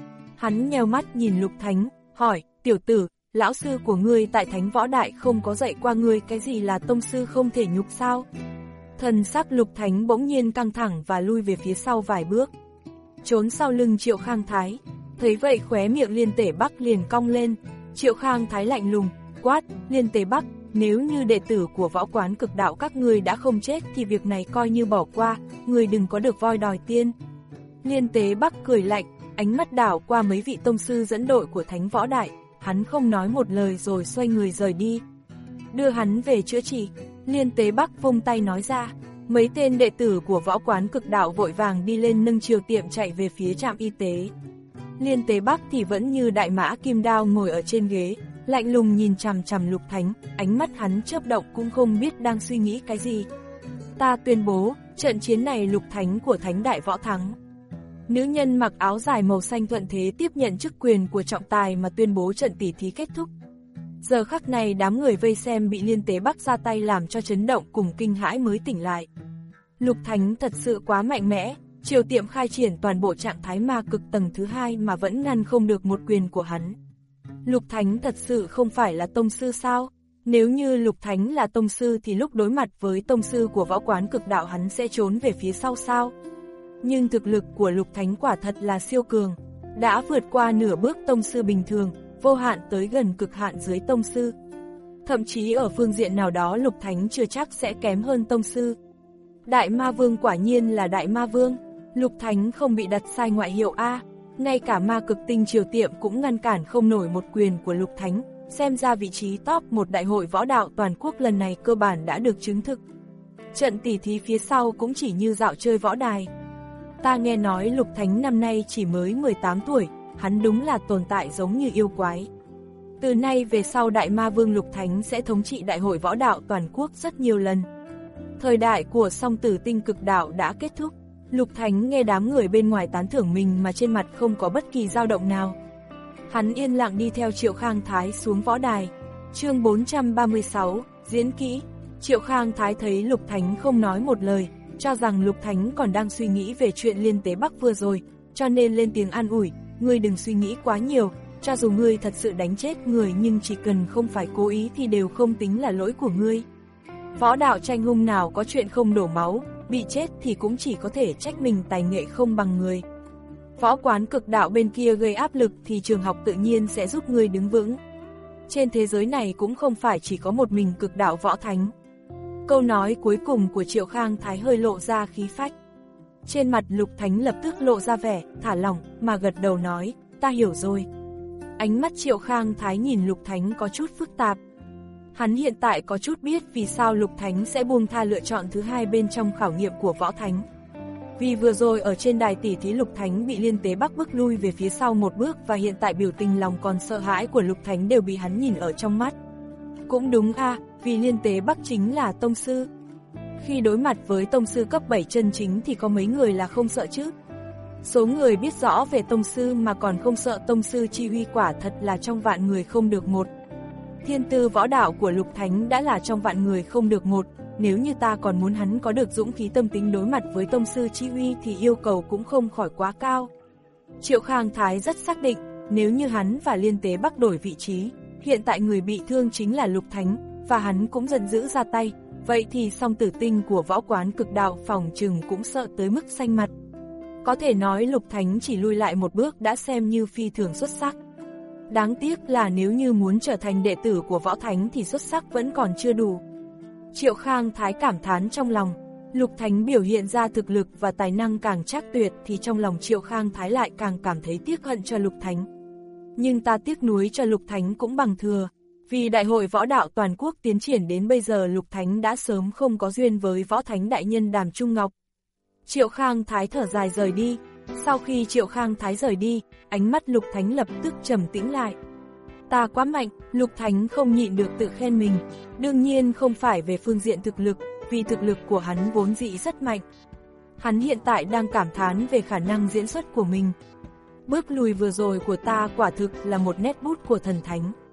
Hắn nheo mắt nhìn Lục Thánh, hỏi, tiểu tử, lão sư của ngươi tại Thánh Võ Đại không có dạy qua ngươi cái gì là tông sư không thể nhục sao? Thần sắc Lục Thánh bỗng nhiên căng thẳng và lui về phía sau vài bước. Trốn sau lưng Triệu Khang Thái, thấy vậy khóe miệng Liên Tế Bắc liền cong lên. Triệu Khang Thái lạnh lùng, quát, Liên Tế Bắc, nếu như đệ tử của võ quán cực đạo các ngươi đã không chết thì việc này coi như bỏ qua, ngươi đừng có được voi đòi tiên. Liên Tế Bắc cười lạnh, ánh mắt đảo qua mấy vị tông sư dẫn đội của Thánh Võ Đại, hắn không nói một lời rồi xoay người rời đi. Đưa hắn về chữa trị, Liên Tế Bắc vung tay nói ra, mấy tên đệ tử của võ quán cực đạo vội vàng đi lên nâng chiều tiệm chạy về phía trạm y tế. Liên Tế Bắc thì vẫn như đại mã kim đao ngồi ở trên ghế, lạnh lùng nhìn chằm chằm Lục Thánh, ánh mắt hắn chớp động cũng không biết đang suy nghĩ cái gì. Ta tuyên bố, trận chiến này Lục Thánh của Thánh Đại Võ thắng. Nữ nhân mặc áo dài màu xanh thuận thế tiếp nhận chức quyền của trọng tài mà tuyên bố trận tỉ thí kết thúc. Giờ khắc này đám người vây xem bị Liên Tế Bắc ra tay làm cho chấn động cùng kinh hãi mới tỉnh lại. Lục Thánh thật sự quá mạnh mẽ, Triều Tiệm khai triển toàn bộ trạng thái ma cực tầng thứ hai mà vẫn ngăn không được một quyền của hắn. Lục Thánh thật sự không phải là tông sư sao? Nếu như Lục Thánh là tông sư thì lúc đối mặt với tông sư của võ quán cực đạo hắn sẽ trốn về phía sau sao? Nhưng thực lực của Lục Thánh quả thật là siêu cường, đã vượt qua nửa bước tông sư bình thường, vô hạn tới gần cực hạn dưới tông sư. Thậm chí ở phương diện nào đó Lục Thánh chưa chắc sẽ kém hơn tông sư. Đại Ma Vương quả nhiên là Đại Ma Vương, Lục Thánh không bị đặt sai ngoại hiệu A, ngay cả ma cực tinh Triều Tiệm cũng ngăn cản không nổi một quyền của Lục Thánh, xem ra vị trí top một đại hội võ đạo toàn quốc lần này cơ bản đã được chứng thực. Trận tỉ thí phía sau cũng chỉ như dạo chơi võ đài. Ta nghe nói Lục Thánh năm nay chỉ mới mười tám tuổi, hắn đúng là tồn tại giống như yêu quái. Từ nay về sau Đại Ma Vương Lục Thánh sẽ thống trị đại hội võ đạo toàn quốc rất nhiều lần. Thời đại của song tử tinh cực đạo đã kết thúc, Lục Thánh nghe đám người bên ngoài tán thưởng mình mà trên mặt không có bất kỳ dao động nào. Hắn yên lặng đi theo Triệu Khang Thái xuống võ đài. Chương bốn trăm ba mươi sáu, diễn kỹ. Triệu Khang Thái thấy Lục Thánh không nói một lời, cho rằng Lục Thánh còn đang suy nghĩ về chuyện Liên Tế Bắc vừa rồi, cho nên lên tiếng an ủi, ngươi đừng suy nghĩ quá nhiều, cho dù ngươi thật sự đánh chết người nhưng chỉ cần không phải cố ý thì đều không tính là lỗi của ngươi. Võ đạo tranh hung nào có chuyện không đổ máu, bị chết thì cũng chỉ có thể trách mình tài nghệ không bằng người. Võ quán cực đạo bên kia gây áp lực thì trường học tự nhiên sẽ giúp ngươi đứng vững. Trên thế giới này cũng không phải chỉ có một mình cực đạo võ thánh. Câu nói cuối cùng của Triệu Khang Thái hơi lộ ra khí phách. Trên mặt Lục Thánh lập tức lộ ra vẻ thả lỏng mà gật đầu nói, ta hiểu rồi. Ánh mắt Triệu Khang Thái nhìn Lục Thánh có chút phức tạp. Hắn hiện tại có chút biết vì sao Lục Thánh sẽ buông tha lựa chọn thứ hai bên trong khảo nghiệm của võ thánh. Vì vừa rồi ở trên đài tỉ thí Lục Thánh bị Liên Tế Bắc bước lui về phía sau một bước và hiện tại biểu tình lòng còn sợ hãi của Lục Thánh đều bị hắn nhìn ở trong mắt. Cũng đúng a, à, vì Liên Tế Bắc chính là tông sư. Khi đối mặt với tông sư cấp bảy chân chính thì có mấy người là không sợ chứ. Số người biết rõ về tông sư mà còn không sợ tông sư chi uy quả thật là trong vạn người không được một. Thiên tư võ đạo của Lục Thánh đã là trong vạn người không được một, nếu như ta còn muốn hắn có được dũng khí tâm tính đối mặt với tông sư chi uy thì yêu cầu cũng không khỏi quá cao. Triệu Khang Thái rất xác định, nếu như hắn và Liên Tế Bắc đổi vị trí, hiện tại người bị thương chính là Lục Thánh, và hắn cũng giận dữ ra tay, vậy thì song tử tinh của võ quán cực đạo phòng trừng cũng sợ tới mức xanh mặt. Có thể nói Lục Thánh chỉ lui lại một bước đã xem như phi thường xuất sắc. Đáng tiếc là nếu như muốn trở thành đệ tử của võ thánh thì xuất sắc vẫn còn chưa đủ. Triệu Khang Thái cảm thán trong lòng, Lục Thánh biểu hiện ra thực lực và tài năng càng chắc tuyệt thì trong lòng Triệu Khang Thái lại càng cảm thấy tiếc hận cho Lục Thánh. Nhưng ta tiếc nuối cho Lục Thánh cũng bằng thừa, vì đại hội võ đạo toàn quốc tiến triển đến bây giờ Lục Thánh đã sớm không có duyên với võ thánh đại nhân Đàm Trung Ngọc. Triệu Khang Thái thở dài rời đi. Sau khi Triệu Khang Thái rời đi, ánh mắt Lục Thánh lập tức trầm tĩnh lại. Ta quá mạnh, Lục Thánh không nhịn được tự khen mình. Đương nhiên không phải về phương diện thực lực, vì thực lực của hắn vốn dĩ rất mạnh. Hắn hiện tại đang cảm thán về khả năng diễn xuất của mình. Bước lùi vừa rồi của ta quả thực là một nét bút của thần thánh.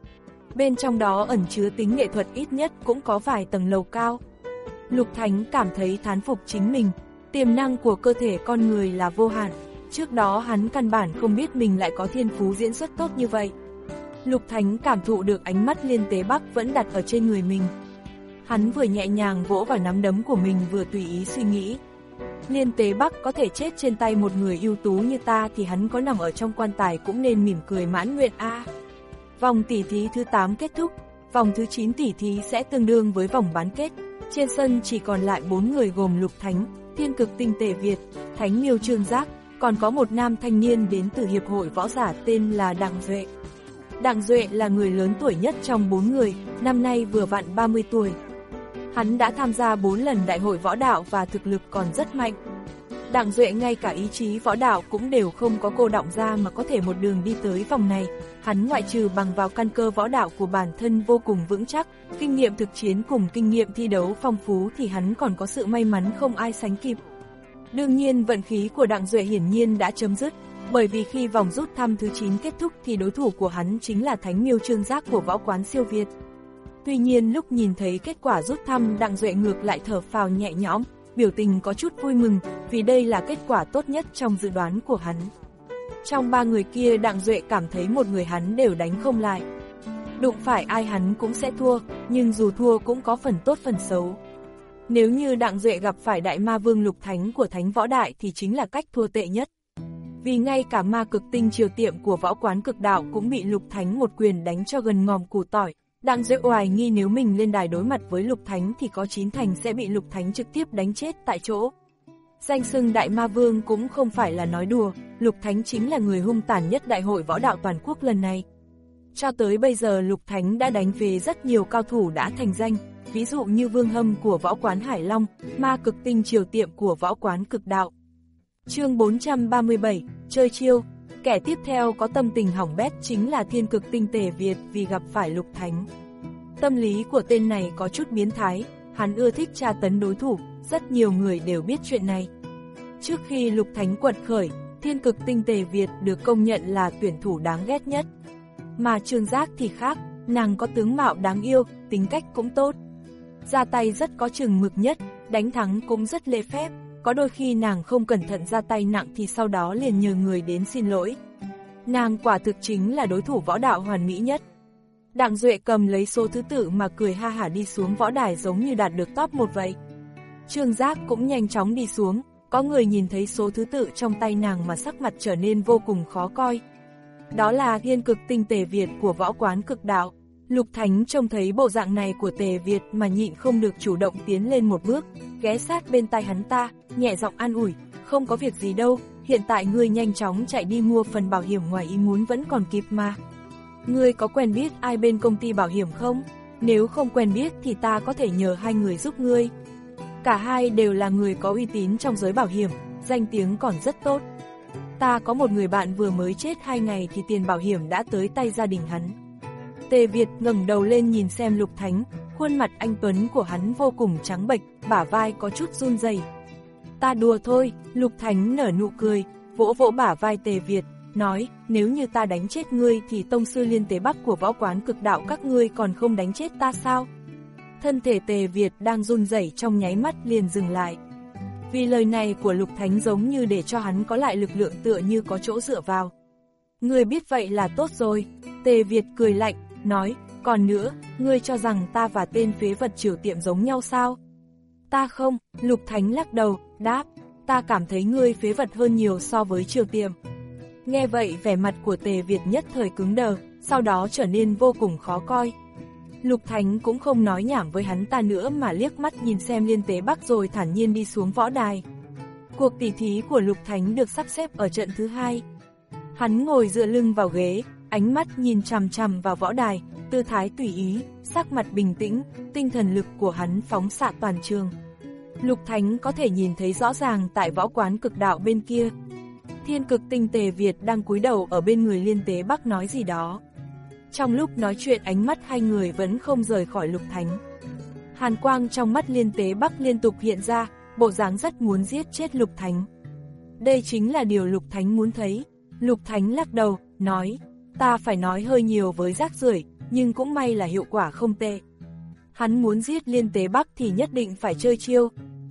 Bên trong đó ẩn chứa tính nghệ thuật, ít nhất cũng có vài tầng lầu cao. Lục Thánh cảm thấy thán phục chính mình, tiềm năng của cơ thể con người là vô hạn, trước đó hắn căn bản không biết mình lại có thiên phú diễn xuất tốt như vậy. Lục Thánh cảm thụ được ánh mắt Liên Tế Bắc vẫn đặt ở trên người mình. Hắn vừa nhẹ nhàng vỗ vào nắm đấm của mình vừa tùy ý suy nghĩ. Liên Tế Bắc có thể chết trên tay một người ưu tú như ta thì hắn có nằm ở trong quan tài cũng nên mỉm cười mãn nguyện a. À. Vòng tỉ thí thứ tám kết thúc, vòng thứ chín tỉ thí sẽ tương đương với vòng bán kết. Trên sân chỉ còn lại bốn người gồm Lục Thánh, Thiên Cực Tinh Tề Việt, Thánh Miêu Trương Giác, còn có một nam thanh niên đến từ hiệp hội võ giả tên là Đặng Duệ. Đặng Duệ là người lớn tuổi nhất trong bốn người, năm nay vừa vặn ba mươi tuổi. Hắn đã tham gia bốn lần đại hội võ đạo và thực lực còn rất mạnh. Đặng Duệ ngay cả ý chí võ đạo cũng đều không có cô đọng ra mà có thể một đường đi tới vòng này. Hắn ngoại trừ bằng vào căn cơ võ đạo của bản thân vô cùng vững chắc, kinh nghiệm thực chiến cùng kinh nghiệm thi đấu phong phú thì hắn còn có sự may mắn không ai sánh kịp. Đương nhiên vận khí của Đặng Duệ hiển nhiên đã chấm dứt, bởi vì khi vòng rút thăm thứ chín kết thúc thì đối thủ của hắn chính là Thánh Miêu Trương Giác của võ quán siêu Việt. Tuy nhiên lúc nhìn thấy kết quả rút thăm, Đặng Duệ ngược lại thở phào nhẹ nhõm, biểu tình có chút vui mừng, vì đây là kết quả tốt nhất trong dự đoán của hắn. Trong ba người kia, Đặng Duệ cảm thấy một người hắn đều đánh không lại. Đụng phải ai hắn cũng sẽ thua, nhưng dù thua cũng có phần tốt phần xấu. Nếu như Đặng Duệ gặp phải Đại Ma Vương Lục Thánh của Thánh Võ Đại thì chính là cách thua tệ nhất. Vì ngay cả Ma Cực Tinh Triều Tiệm của võ quán Cực Đạo cũng bị Lục Thánh một quyền đánh cho gần ngòm củ tỏi. Đặng Duệ hoài nghi nếu mình lên đài đối mặt với Lục Thánh thì có chín thành sẽ bị Lục Thánh trực tiếp đánh chết tại chỗ. Danh xưng Đại Ma Vương cũng không phải là nói đùa, Lục Thánh chính là người hung tàn nhất đại hội võ đạo toàn quốc lần này. Cho tới bây giờ Lục Thánh đã đánh về rất nhiều cao thủ đã thành danh, ví dụ như Vương Hâm của võ quán Hải Long, Ma Cực Tinh Triều Tiệm của võ quán Cực Đạo. Chương bốn trăm ba mươi bảy, chơi chiêu. Kẻ tiếp theo có tâm tình hỏng bét chính là Thiên Cực Tinh Tề Việt vì gặp phải Lục Thánh. Tâm lý của tên này có chút biến thái, hắn ưa thích tra tấn đối thủ, rất nhiều người đều biết chuyện này. Trước khi Lục Thánh quật khởi, Thiên Cực Tinh Tề Việt được công nhận là tuyển thủ đáng ghét nhất. Mà Trương Giác thì khác, nàng có tướng mạo đáng yêu, tính cách cũng tốt. Ra tay rất có chừng mực nhất, đánh thắng cũng rất lễ phép. Có đôi khi nàng không cẩn thận ra tay nặng thì sau đó liền nhờ người đến xin lỗi. Nàng quả thực chính là đối thủ võ đạo hoàn mỹ nhất. Đặng Duệ cầm lấy số thứ tự mà cười ha hả đi xuống võ đài giống như đạt được top một vậy. Trương Giác cũng nhanh chóng đi xuống, có người nhìn thấy số thứ tự trong tay nàng mà sắc mặt trở nên vô cùng khó coi. Đó là Thiên Cực Tinh Tề Việt của võ quán Cực Đạo. Lục Thánh trông thấy bộ dạng này của Tề Việt mà nhịn không được chủ động tiến lên một bước, ghé sát bên tai hắn ta, nhẹ giọng an ủi, không có việc gì đâu, hiện tại ngươi nhanh chóng chạy đi mua phần bảo hiểm ngoài ý muốn vẫn còn kịp mà. Ngươi có quen biết ai bên công ty bảo hiểm không? Nếu không quen biết thì ta có thể nhờ hai người giúp ngươi. Cả hai đều là người có uy tín trong giới bảo hiểm, danh tiếng còn rất tốt. Ta có một người bạn vừa mới chết hai ngày thì tiền bảo hiểm đã tới tay gia đình hắn. Tề Việt ngẩng đầu lên nhìn xem Lục Thánh, khuôn mặt anh tuấn của hắn vô cùng trắng bệch, bả vai có chút run rẩy. Ta đùa thôi, Lục Thánh nở nụ cười, vỗ vỗ bả vai Tề Việt, nói, nếu như ta đánh chết ngươi thì tông sư Liên Tế Bắc của võ quán Cực Đạo các ngươi còn không đánh chết ta sao? Thân thể Tề Việt đang run rẩy trong nháy mắt liền dừng lại. Vì lời này của Lục Thánh giống như để cho hắn có lại lực lượng tựa như có chỗ dựa vào. Ngươi biết vậy là tốt rồi, Tề Việt cười lạnh, nói, còn nữa, ngươi cho rằng ta và tên phế vật Triều Tiệm giống nhau sao? Ta không, Lục Thánh lắc đầu, đáp, ta cảm thấy ngươi phế vật hơn nhiều so với Triều Tiệm. Nghe vậy vẻ mặt của Tề Việt nhất thời cứng đờ, sau đó trở nên vô cùng khó coi. Lục Thánh cũng không nói nhảm với hắn ta nữa mà liếc mắt nhìn xem Liên Tế Bắc rồi thản nhiên đi xuống võ đài. Cuộc tỉ thí của Lục Thánh được sắp xếp ở trận thứ hai. Hắn ngồi dựa lưng vào ghế, ánh mắt nhìn chằm chằm vào võ đài, tư thái tùy ý, sắc mặt bình tĩnh, tinh thần lực của hắn phóng xạ toàn trường. Lục Thánh có thể nhìn thấy rõ ràng tại võ quán Cực Đạo bên kia. Thiên Cực Tinh Tề Việt đang cúi đầu ở bên người Liên Tế Bắc nói gì đó. Trong lúc nói chuyện ánh mắt hai người vẫn không rời khỏi Lục Thánh. Hàn quang trong mắt Liên Tế Bắc liên tục hiện ra, bộ dáng rất muốn giết chết Lục Thánh. Đây chính là điều Lục Thánh muốn thấy. Lục Thánh lắc đầu, nói, ta phải nói hơi nhiều với rác rưởi, nhưng cũng may là hiệu quả không tệ. Hắn muốn giết Liên Tế Bắc thì nhất định phải chơi chiêu.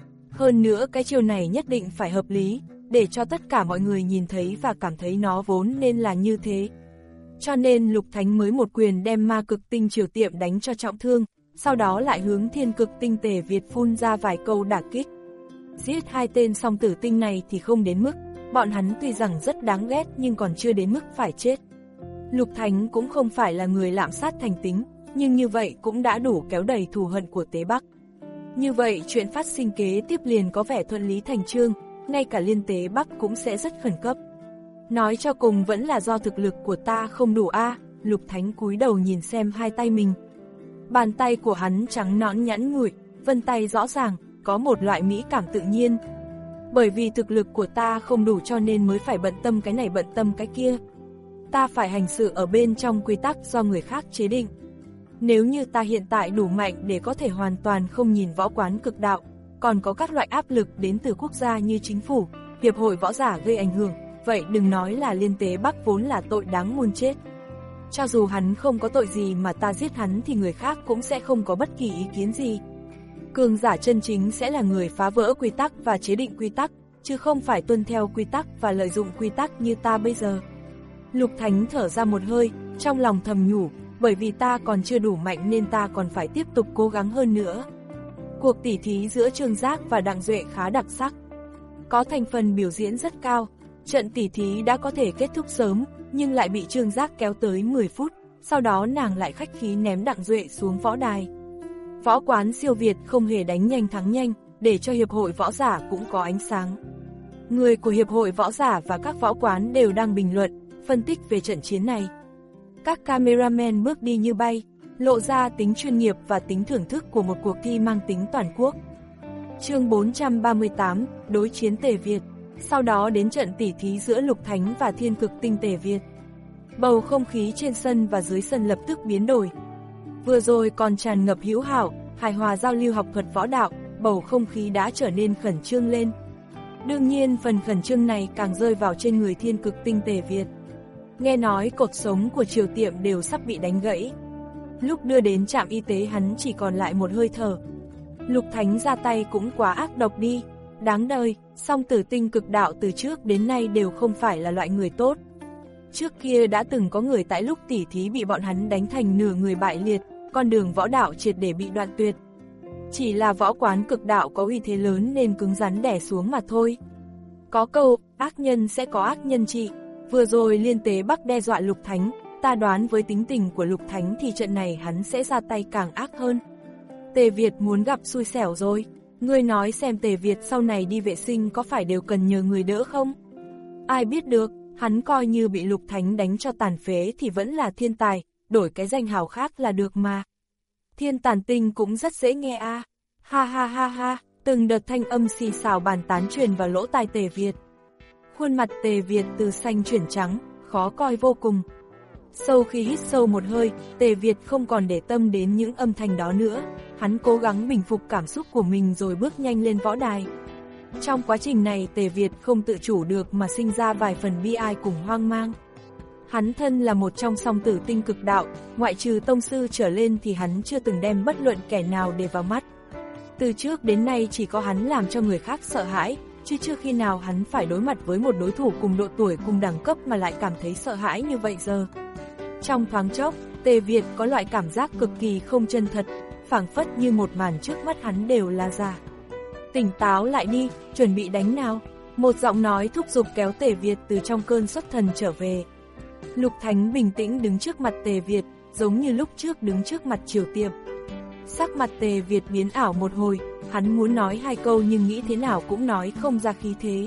Hơn nữa cái chiêu này nhất định phải hợp lý, để cho tất cả mọi người nhìn thấy và cảm thấy nó vốn nên là như thế. Cho nên Lục Thánh mới một quyền đem ma cực tinh Triều Tiệm đánh cho trọng thương, sau đó lại hướng thiên cực tinh Tề Việt phun ra vài câu đả kích. Giết hai tên song tử tinh này thì không đến mức, bọn hắn tuy rằng rất đáng ghét nhưng còn chưa đến mức phải chết. Lục Thánh cũng không phải là người lạm sát thành tính, nhưng như vậy cũng đã đủ kéo đầy thù hận của Tế Bắc. Như vậy chuyện phát sinh kế tiếp liền có vẻ thuận lý thành chương, ngay cả Liên Tế Bắc cũng sẽ rất khẩn cấp. Nói cho cùng vẫn là do thực lực của ta không đủ a. Lục Thánh cúi đầu nhìn xem hai tay mình. Bàn tay của hắn trắng nõn nhẵn nhụi, vân tay rõ ràng, có một loại mỹ cảm tự nhiên. Bởi vì thực lực của ta không đủ cho nên mới phải bận tâm cái này bận tâm cái kia. Ta phải hành sự ở bên trong quy tắc do người khác chế định. Nếu như ta hiện tại đủ mạnh để có thể hoàn toàn không nhìn võ quán cực đạo, còn có các loại áp lực đến từ quốc gia như chính phủ, hiệp hội võ giả gây ảnh hưởng, vậy đừng nói là Liên Tế Bắc vốn là tội đáng muôn chết. Cho dù hắn không có tội gì mà ta giết hắn thì người khác cũng sẽ không có bất kỳ ý kiến gì. Cường giả chân chính sẽ là người phá vỡ quy tắc và chế định quy tắc, chứ không phải tuân theo quy tắc và lợi dụng quy tắc như ta bây giờ. Lục Thánh thở ra một hơi, trong lòng thầm nhủ, bởi vì ta còn chưa đủ mạnh nên ta còn phải tiếp tục cố gắng hơn nữa. Cuộc tỉ thí giữa Trương Giác và Đặng Duệ khá đặc sắc. Có thành phần biểu diễn rất cao, trận tỉ thí đã có thể kết thúc sớm, nhưng lại bị Trương Giác kéo tới mười phút, sau đó nàng lại khách khí ném Đặng Duệ xuống võ đài. Võ quán siêu Việt không hề đánh nhanh thắng nhanh, để cho hiệp hội võ giả cũng có ánh sáng. Người của hiệp hội võ giả và các võ quán đều đang bình luận, phân tích về trận chiến này. Các cameraman bước đi như bay, lộ ra tính chuyên nghiệp và tính thưởng thức của một cuộc thi mang tính toàn quốc. Chương bốn trăm ba mươi tám, đối chiến Tề Việt. Sau đó đến trận tỉ thí giữa Lục Thánh và Thiên Cực Tinh Tề Việt. Bầu không khí trên sân và dưới sân lập tức biến đổi. Vừa rồi còn tràn ngập hữu hảo, hài hòa giao lưu học thuật võ đạo, bầu không khí đã trở nên khẩn trương lên. Đương nhiên phần khẩn trương này càng rơi vào trên người Thiên Cực Tinh Tề Việt. Nghe nói cột sống của Triều Tiệm đều sắp bị đánh gãy. Lúc đưa đến trạm y tế hắn chỉ còn lại một hơi thở. Lục Thánh ra tay cũng quá ác độc đi. Đáng đời, song tử tinh cực đạo từ trước đến nay đều không phải là loại người tốt. Trước kia đã từng có người tại lúc tỉ thí bị bọn hắn đánh thành nửa người bại liệt, con đường võ đạo triệt để bị đoạn tuyệt. Chỉ là võ quán cực đạo có uy thế lớn nên cứng rắn đè xuống mà thôi. Có câu, ác nhân sẽ có ác nhân trị. Vừa rồi Liên Tế Bắc đe dọa Lục Thánh, ta đoán với tính tình của Lục Thánh thì trận này hắn sẽ ra tay càng ác hơn. Tề Việt muốn gặp xui xẻo rồi. Ngươi nói xem Tề Việt sau này đi vệ sinh có phải đều cần nhờ người đỡ không? Ai biết được, hắn coi như bị Lục Thánh đánh cho tàn phế thì vẫn là thiên tài, đổi cái danh hào khác là được mà. Thiên Tàn Tinh cũng rất dễ nghe a. À. Ha ha ha ha, từng đợt thanh âm xì xào bàn tán truyền vào lỗ tai Tề Việt. Khuôn mặt Tề Việt từ xanh chuyển trắng, khó coi vô cùng. Sau khi hít sâu một hơi, Tề Việt không còn để tâm đến những âm thanh đó nữa, hắn cố gắng bình phục cảm xúc của mình rồi bước nhanh lên võ đài. Trong quá trình này Tề Việt không tự chủ được mà sinh ra vài phần bi ai cùng hoang mang. Hắn thân là một trong song tử tinh cực đạo, ngoại trừ tông sư trở lên thì hắn chưa từng đem bất luận kẻ nào để vào mắt. Từ trước đến nay chỉ có hắn làm cho người khác sợ hãi, chứ chưa khi nào hắn phải đối mặt với một đối thủ cùng độ tuổi cùng đẳng cấp mà lại cảm thấy sợ hãi như vậy giờ. Trong thoáng chốc, Tề Việt có loại cảm giác cực kỳ không chân thật, phảng phất như một màn trước mắt hắn đều là giả. Tỉnh táo lại đi, chuẩn bị đánh nào. Một giọng nói thúc giục kéo Tề Việt từ trong cơn xuất thần trở về. Lục Thánh bình tĩnh đứng trước mặt Tề Việt, giống như lúc trước đứng trước mặt Triều Tiệm. Sắc mặt Tề Việt biến ảo một hồi, hắn muốn nói hai câu nhưng nghĩ thế nào cũng nói không ra khí thế.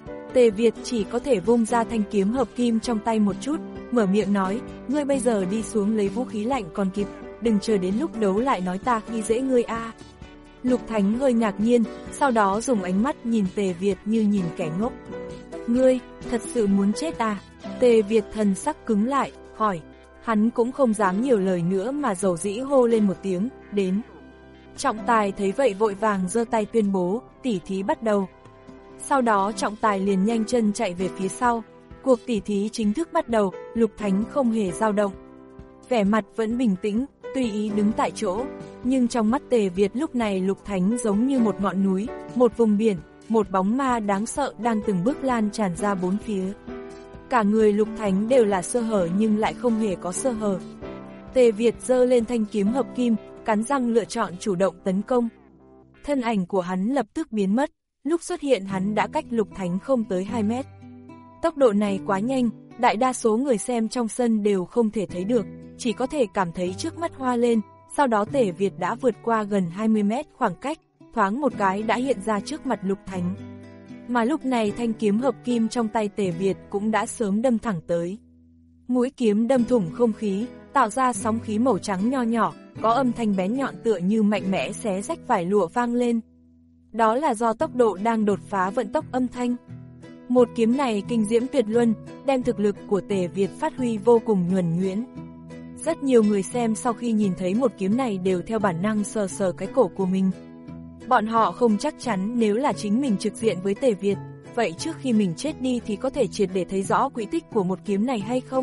Tề Việt chỉ có thể vung ra thanh kiếm hợp kim trong tay một chút, mở miệng nói, ngươi bây giờ đi xuống lấy vũ khí lạnh còn kịp, đừng chờ đến lúc đấu lại nói ta khi dễ ngươi a. À. Lục Thánh hơi ngạc nhiên, sau đó dùng ánh mắt nhìn Tề Việt như nhìn kẻ ngốc. Ngươi, thật sự muốn chết à? Tề Việt thần sắc cứng lại, hỏi. Hắn cũng không dám nhiều lời nữa mà dầu dĩ hô lên một tiếng, đến. Trọng Tài thấy vậy vội vàng giơ tay tuyên bố, tỉ thí bắt đầu. Sau đó Trọng Tài liền nhanh chân chạy về phía sau. Cuộc tỉ thí chính thức bắt đầu, Lục Thánh không hề dao động. vẻ mặt vẫn bình tĩnh, tùy ý đứng tại chỗ. Nhưng trong mắt Tề Việt lúc này Lục Thánh giống như một ngọn núi, một vùng biển, một bóng ma đáng sợ đang từng bước lan tràn ra bốn phía. Cả người Lục Thánh đều là sơ hở nhưng lại không hề có sơ hở. Tề Việt giơ lên thanh kiếm hợp kim, cắn răng lựa chọn chủ động tấn công. Thân ảnh của hắn lập tức biến mất, lúc xuất hiện hắn đã cách Lục Thánh không tới hai mét. Tốc độ này quá nhanh, đại đa số người xem trong sân đều không thể thấy được, chỉ có thể cảm thấy trước mắt hoa lên, sau đó Tề Việt đã vượt qua gần hai mươi mét khoảng cách, thoáng một cái đã hiện ra trước mặt Lục Thánh. Mà lúc này thanh kiếm hợp kim trong tay Tề Việt cũng đã sớm đâm thẳng tới. Mũi kiếm đâm thủng không khí, tạo ra sóng khí màu trắng nho nhỏ, có âm thanh bén nhọn tựa như mạnh mẽ xé rách vải lụa vang lên. Đó là do tốc độ đang đột phá vận tốc âm thanh. Một kiếm này kinh diễm tuyệt luân, đem thực lực của Tề Việt phát huy vô cùng nhuần nhuyễn. Rất nhiều người xem sau khi nhìn thấy một kiếm này đều theo bản năng sờ sờ cái cổ của mình. Bọn họ không chắc chắn nếu là chính mình trực diện với Tề Việt, vậy trước khi mình chết đi thì có thể triệt để thấy rõ quỹ tích của một kiếm này hay không?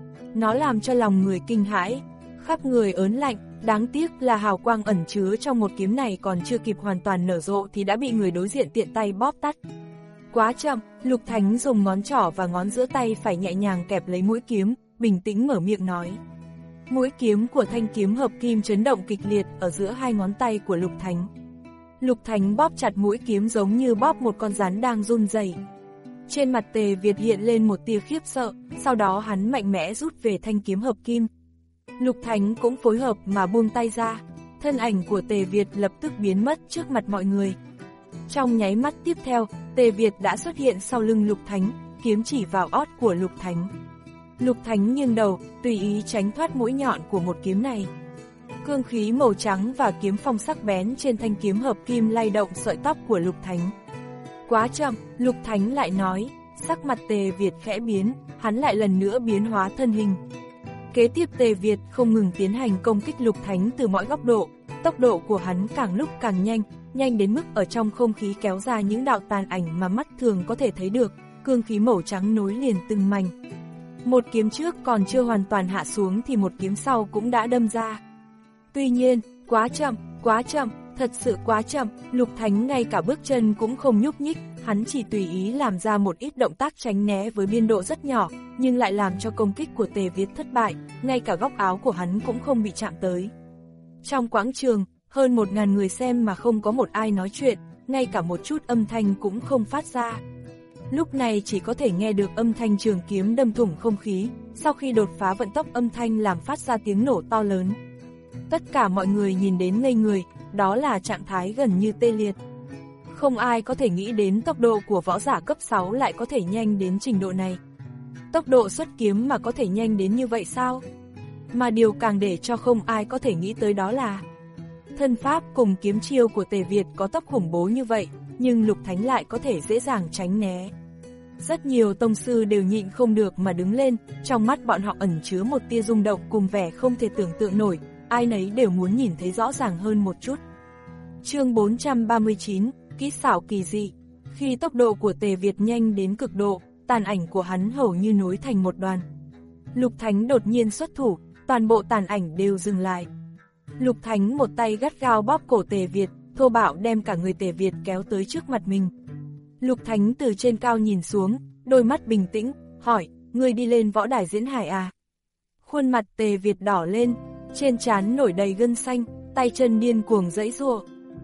Nó làm cho lòng người kinh hãi, khắp người ớn lạnh, đáng tiếc là hào quang ẩn chứa trong một kiếm này còn chưa kịp hoàn toàn nở rộ thì đã bị người đối diện tiện tay bóp tắt. Quá chậm, Lục Thánh dùng ngón trỏ và ngón giữa tay phải nhẹ nhàng kẹp lấy mũi kiếm, bình tĩnh mở miệng nói. Mũi kiếm của thanh kiếm hợp kim chấn động kịch liệt ở giữa hai ngón tay của Lục Thánh. Lục Thánh bóp chặt mũi kiếm giống như bóp một con rắn đang run rẩy. Trên mặt Tề Việt hiện lên một tia khiếp sợ, sau đó hắn mạnh mẽ rút về thanh kiếm hợp kim. Lục Thánh cũng phối hợp mà buông tay ra, thân ảnh của Tề Việt lập tức biến mất trước mặt mọi người. Trong nháy mắt tiếp theo, Tề Việt đã xuất hiện sau lưng Lục Thánh, kiếm chỉ vào ót của Lục Thánh. Lục Thánh nghiêng đầu, tùy ý tránh thoát mũi nhọn của một kiếm này. Cương khí màu trắng và kiếm phong sắc bén trên thanh kiếm hợp kim lay động sợi tóc của Lục Thánh. Quá chậm, Lục Thánh lại nói, sắc mặt Tề Việt khẽ biến, hắn lại lần nữa biến hóa thân hình. Kế tiếp Tề Việt không ngừng tiến hành công kích Lục Thánh từ mọi góc độ, tốc độ của hắn càng lúc càng nhanh, nhanh đến mức ở trong không khí kéo ra những đạo tàn ảnh mà mắt thường có thể thấy được, cương khí màu trắng nối liền từng mảnh. Một kiếm trước còn chưa hoàn toàn hạ xuống thì một kiếm sau cũng đã đâm ra. Tuy nhiên, quá chậm, quá chậm, thật sự quá chậm, Lục Thánh ngay cả bước chân cũng không nhúc nhích, hắn chỉ tùy ý làm ra một ít động tác tránh né với biên độ rất nhỏ, nhưng lại làm cho công kích của Tề Việt thất bại, ngay cả góc áo của hắn cũng không bị chạm tới. Trong quảng trường, hơn một ngàn người xem mà không có một ai nói chuyện, ngay cả một chút âm thanh cũng không phát ra. Lúc này chỉ có thể nghe được âm thanh trường kiếm đâm thủng không khí, sau khi đột phá vận tốc âm thanh làm phát ra tiếng nổ to lớn. Tất cả mọi người nhìn đến ngây người, đó là trạng thái gần như tê liệt. Không ai có thể nghĩ đến tốc độ của võ giả cấp sáu lại có thể nhanh đến trình độ này. Tốc độ xuất kiếm mà có thể nhanh đến như vậy sao? Mà điều càng để cho không ai có thể nghĩ tới đó là thân pháp cùng kiếm chiêu của Tề Việt có tốc khủng bố như vậy, nhưng Lục Thánh lại có thể dễ dàng tránh né. Rất nhiều tông sư đều nhịn không được mà đứng lên, trong mắt bọn họ ẩn chứa một tia rung động cùng vẻ không thể tưởng tượng nổi, ai nấy đều muốn nhìn thấy rõ ràng hơn một chút. Chương bốn trăm ba mươi chín, kỹ xảo kỳ dị. Khi tốc độ của Tề Việt nhanh đến cực độ, tàn ảnh của hắn hầu như nối thành một đoàn. Lục Thánh đột nhiên xuất thủ, toàn bộ tàn ảnh đều dừng lại. Lục Thánh một tay gắt gao bóp cổ Tề Việt, thô bạo đem cả người Tề Việt kéo tới trước mặt mình. Lục Thánh từ trên cao nhìn xuống, đôi mắt bình tĩnh, hỏi, ngươi đi lên võ đài diễn hải à? Khuôn mặt Tề Việt đỏ lên, trên trán nổi đầy gân xanh, tay chân điên cuồng giãy giụa.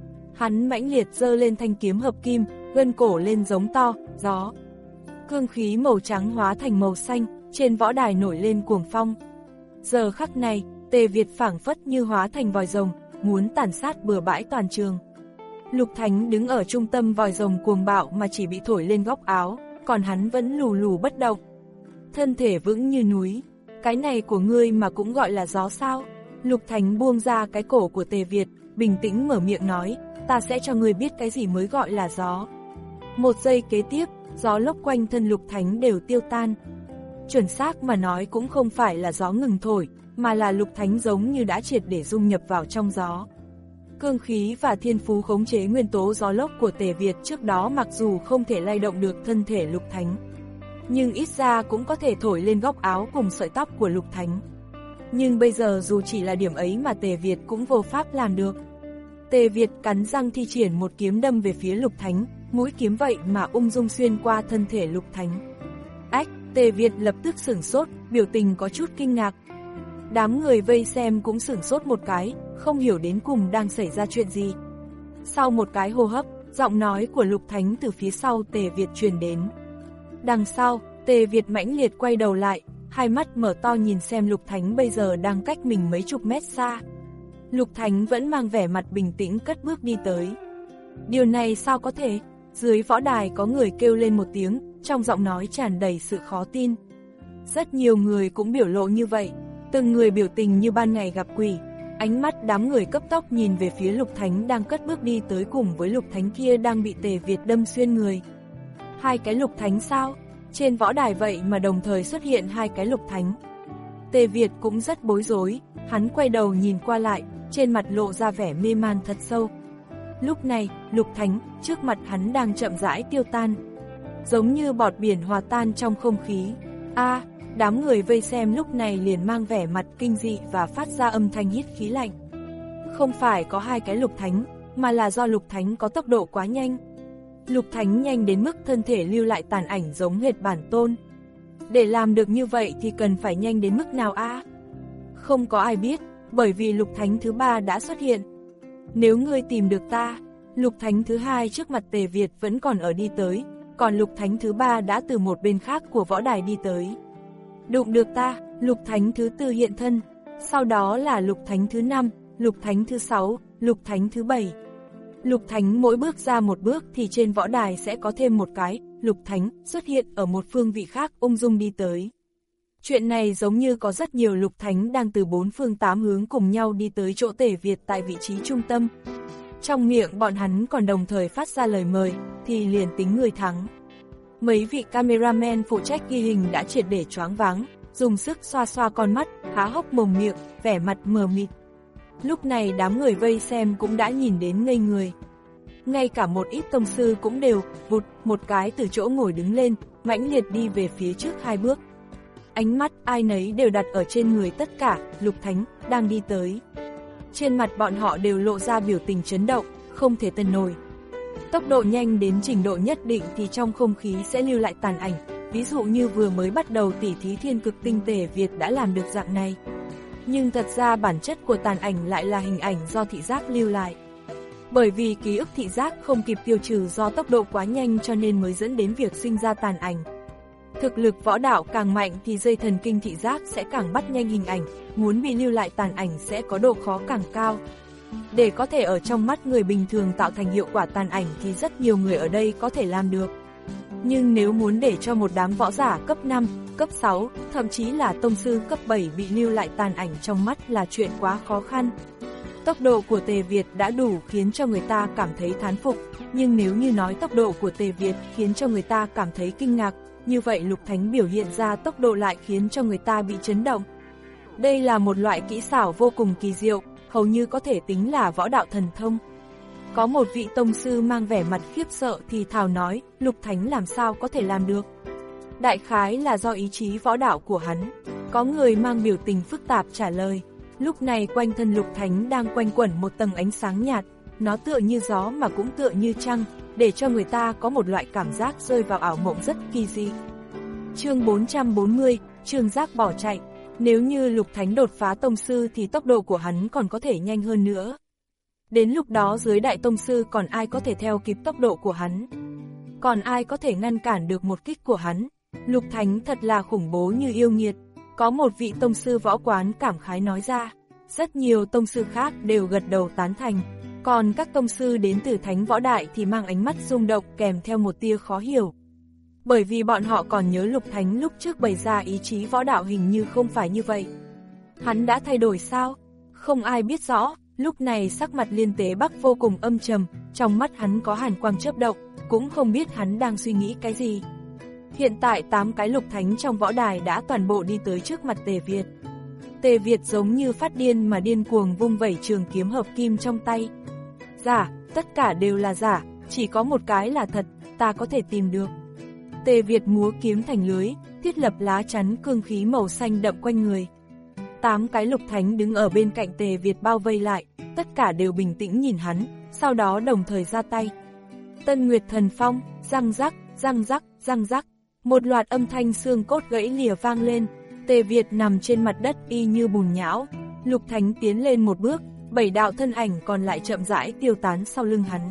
Hắn mãnh liệt giơ lên thanh kiếm hợp kim, gân cổ lên giống to, gió. Cương khí màu trắng hóa thành màu xanh, trên võ đài nổi lên cuồng phong. Giờ khắc này, Tề Việt phảng phất như hóa thành vòi rồng, muốn tàn sát bừa bãi toàn trường. Lục Thánh đứng ở trung tâm vòi rồng cuồng bạo mà chỉ bị thổi lên góc áo, còn hắn vẫn lù lù bất động. Thân thể vững như núi, cái này của ngươi mà cũng gọi là gió sao? Lục Thánh buông ra cái cổ của Tề Việt, bình tĩnh mở miệng nói, ta sẽ cho ngươi biết cái gì mới gọi là gió. Một giây kế tiếp, gió lốc quanh thân Lục Thánh đều tiêu tan. Chuẩn xác mà nói cũng không phải là gió ngừng thổi, mà là Lục Thánh giống như đã triệt để dung nhập vào trong gió. Cương khí và thiên phú khống chế nguyên tố gió lốc của Tề Việt trước đó mặc dù không thể lay động được thân thể Lục Thánh, nhưng ít ra cũng có thể thổi lên góc áo cùng sợi tóc của Lục Thánh. Nhưng bây giờ dù chỉ là điểm ấy mà Tề Việt cũng vô pháp làm được. Tề Việt cắn răng thi triển một kiếm đâm về phía Lục Thánh, mũi kiếm vậy mà ung dung xuyên qua thân thể Lục Thánh. Ách, Tề Việt lập tức sửng sốt, biểu tình có chút kinh ngạc. Đám người vây xem cũng sửng sốt một cái, không hiểu đến cùng đang xảy ra chuyện gì. Sau một cái hô hấp, giọng nói của Lục Thánh từ phía sau Tề Việt truyền đến. Đằng sau, Tề Việt mãnh liệt quay đầu lại, hai mắt mở to nhìn xem Lục Thánh bây giờ đang cách mình mấy chục mét xa. Lục Thánh vẫn mang vẻ mặt bình tĩnh cất bước đi tới. Điều này sao có thể? Dưới võ đài có người kêu lên một tiếng, trong giọng nói tràn đầy sự khó tin. Rất nhiều người cũng biểu lộ như vậy, từng người biểu tình như ban ngày gặp quỷ. Ánh mắt đám người cấp tốc nhìn về phía Lục Thánh đang cất bước đi tới cùng với Lục Thánh kia đang bị Tề Việt đâm xuyên người. Hai cái Lục Thánh sao? Trên võ đài vậy mà đồng thời xuất hiện hai cái Lục Thánh. Tề Việt cũng rất bối rối, hắn quay đầu nhìn qua lại, trên mặt lộ ra vẻ mê man thật sâu. Lúc này, Lục Thánh, trước mặt hắn đang chậm rãi tiêu tan. Giống như bọt biển hòa tan trong không khí. A, à, đám người vây xem lúc này liền mang vẻ mặt kinh dị và phát ra âm thanh hít khí lạnh. Không phải có hai cái Lục Thánh, mà là do Lục Thánh có tốc độ quá nhanh. Lục Thánh nhanh đến mức thân thể lưu lại tàn ảnh giống hệt bản tôn. Để làm được như vậy thì cần phải nhanh đến mức nào a? À? Không có ai biết, bởi vì Lục Thánh thứ ba đã xuất hiện. Nếu ngươi tìm được ta, Lục Thánh thứ hai trước mặt Tề Việt vẫn còn ở đi tới, còn Lục Thánh thứ ba đã từ một bên khác của võ đài đi tới. Đụng được ta, Lục Thánh thứ tư hiện thân, sau đó là Lục Thánh thứ năm, Lục Thánh thứ sáu, Lục Thánh thứ bảy. Lục Thánh mỗi bước ra một bước thì trên võ đài sẽ có thêm một cái Lục Thánh xuất hiện ở một phương vị khác ung dung đi tới. Chuyện này giống như có rất nhiều Lục Thánh đang từ bốn phương tám hướng cùng nhau đi tới chỗ Tề Việt tại vị trí trung tâm. Trong miệng bọn hắn còn đồng thời phát ra lời mời, thì liền tính người thắng. Mấy vị cameraman phụ trách ghi hình đã triệt để choáng váng, dùng sức xoa xoa con mắt, há hốc mồm miệng, vẻ mặt mờ mịt. Lúc này đám người vây xem cũng đã nhìn đến ngây người. Ngay cả một ít tông sư cũng đều, vụt, một cái từ chỗ ngồi đứng lên, mãnh liệt đi về phía trước hai bước. Ánh mắt ai nấy đều đặt ở trên người tất cả, Lục Thánh, đang đi tới. Trên mặt bọn họ đều lộ ra biểu tình chấn động, không thể tin nổi. Tốc độ nhanh đến trình độ nhất định thì trong không khí sẽ lưu lại tàn ảnh, ví dụ như vừa mới bắt đầu tỉ thí thiên cực tinh Tề Việt đã làm được dạng này. Nhưng thật ra bản chất của tàn ảnh lại là hình ảnh do thị giác lưu lại. Bởi vì ký ức thị giác không kịp tiêu trừ do tốc độ quá nhanh cho nên mới dẫn đến việc sinh ra tàn ảnh. Thực lực võ đạo càng mạnh thì dây thần kinh thị giác sẽ càng bắt nhanh hình ảnh, muốn bị lưu lại tàn ảnh sẽ có độ khó càng cao. Để có thể ở trong mắt người bình thường tạo thành hiệu quả tàn ảnh thì rất nhiều người ở đây có thể làm được. Nhưng nếu muốn để cho một đám võ giả cấp năm, cấp sáu, thậm chí là tông sư cấp bảy bị lưu lại tàn ảnh trong mắt là chuyện quá khó khăn. Tốc độ của Tề Việt đã đủ khiến cho người ta cảm thấy thán phục, nhưng nếu như nói tốc độ của Tề Việt khiến cho người ta cảm thấy kinh ngạc, như vậy Lục Thánh biểu hiện ra tốc độ lại khiến cho người ta bị chấn động. Đây là một loại kỹ xảo vô cùng kỳ diệu, hầu như có thể tính là võ đạo thần thông. Có một vị tông sư mang vẻ mặt khiếp sợ thì thào nói, Lục Thánh làm sao có thể làm được. Đại khái là do ý chí võ đạo của hắn. Có người mang biểu tình phức tạp trả lời. Lúc này quanh thân Lục Thánh đang quanh quẩn một tầng ánh sáng nhạt, nó tựa như gió mà cũng tựa như trăng, để cho người ta có một loại cảm giác rơi vào ảo mộng rất kỳ dị. Chương bốn trăm bốn mươi, Trương Giác bỏ chạy. Nếu như Lục Thánh đột phá tông sư thì tốc độ của hắn còn có thể nhanh hơn nữa. Đến lúc đó dưới đại tông sư còn ai có thể theo kịp tốc độ của hắn? Còn ai có thể ngăn cản được một kích của hắn? Lục Thánh thật là khủng bố như yêu nghiệt. Có một vị tông sư võ quán cảm khái nói ra. Rất nhiều tông sư khác đều gật đầu tán thành. Còn các tông sư đến từ Thánh Võ Đại thì mang ánh mắt rung động kèm theo một tia khó hiểu. Bởi vì bọn họ còn nhớ Lục Thánh lúc trước bày ra ý chí võ đạo hình như không phải như vậy. Hắn đã thay đổi sao? Không ai biết rõ. Lúc này sắc mặt Liên Tế Bắc vô cùng âm trầm, trong mắt hắn có hàn quang chớp động, cũng không biết hắn đang suy nghĩ cái gì. Hiện tại tám cái Lục Thánh trong võ đài đã toàn bộ đi tới trước mặt Tề Việt. Tề Việt giống như phát điên mà điên cuồng vung vẩy trường kiếm hợp kim trong tay. Giả, tất cả đều là giả, chỉ có một cái là thật, ta có thể tìm được. Tề Việt múa kiếm thành lưới, thiết lập lá chắn cương khí màu xanh đậm quanh người. Tám cái Lục Thánh đứng ở bên cạnh Tề Việt bao vây lại, tất cả đều bình tĩnh nhìn hắn, sau đó đồng thời ra tay. Tân Nguyệt Thần Phong, răng rắc, răng rắc, răng rắc, một loạt âm thanh xương cốt gãy lìa vang lên, Tề Việt nằm trên mặt đất y như bùn nhão. Lục Thánh tiến lên một bước, bảy đạo thân ảnh còn lại chậm rãi tiêu tán sau lưng hắn.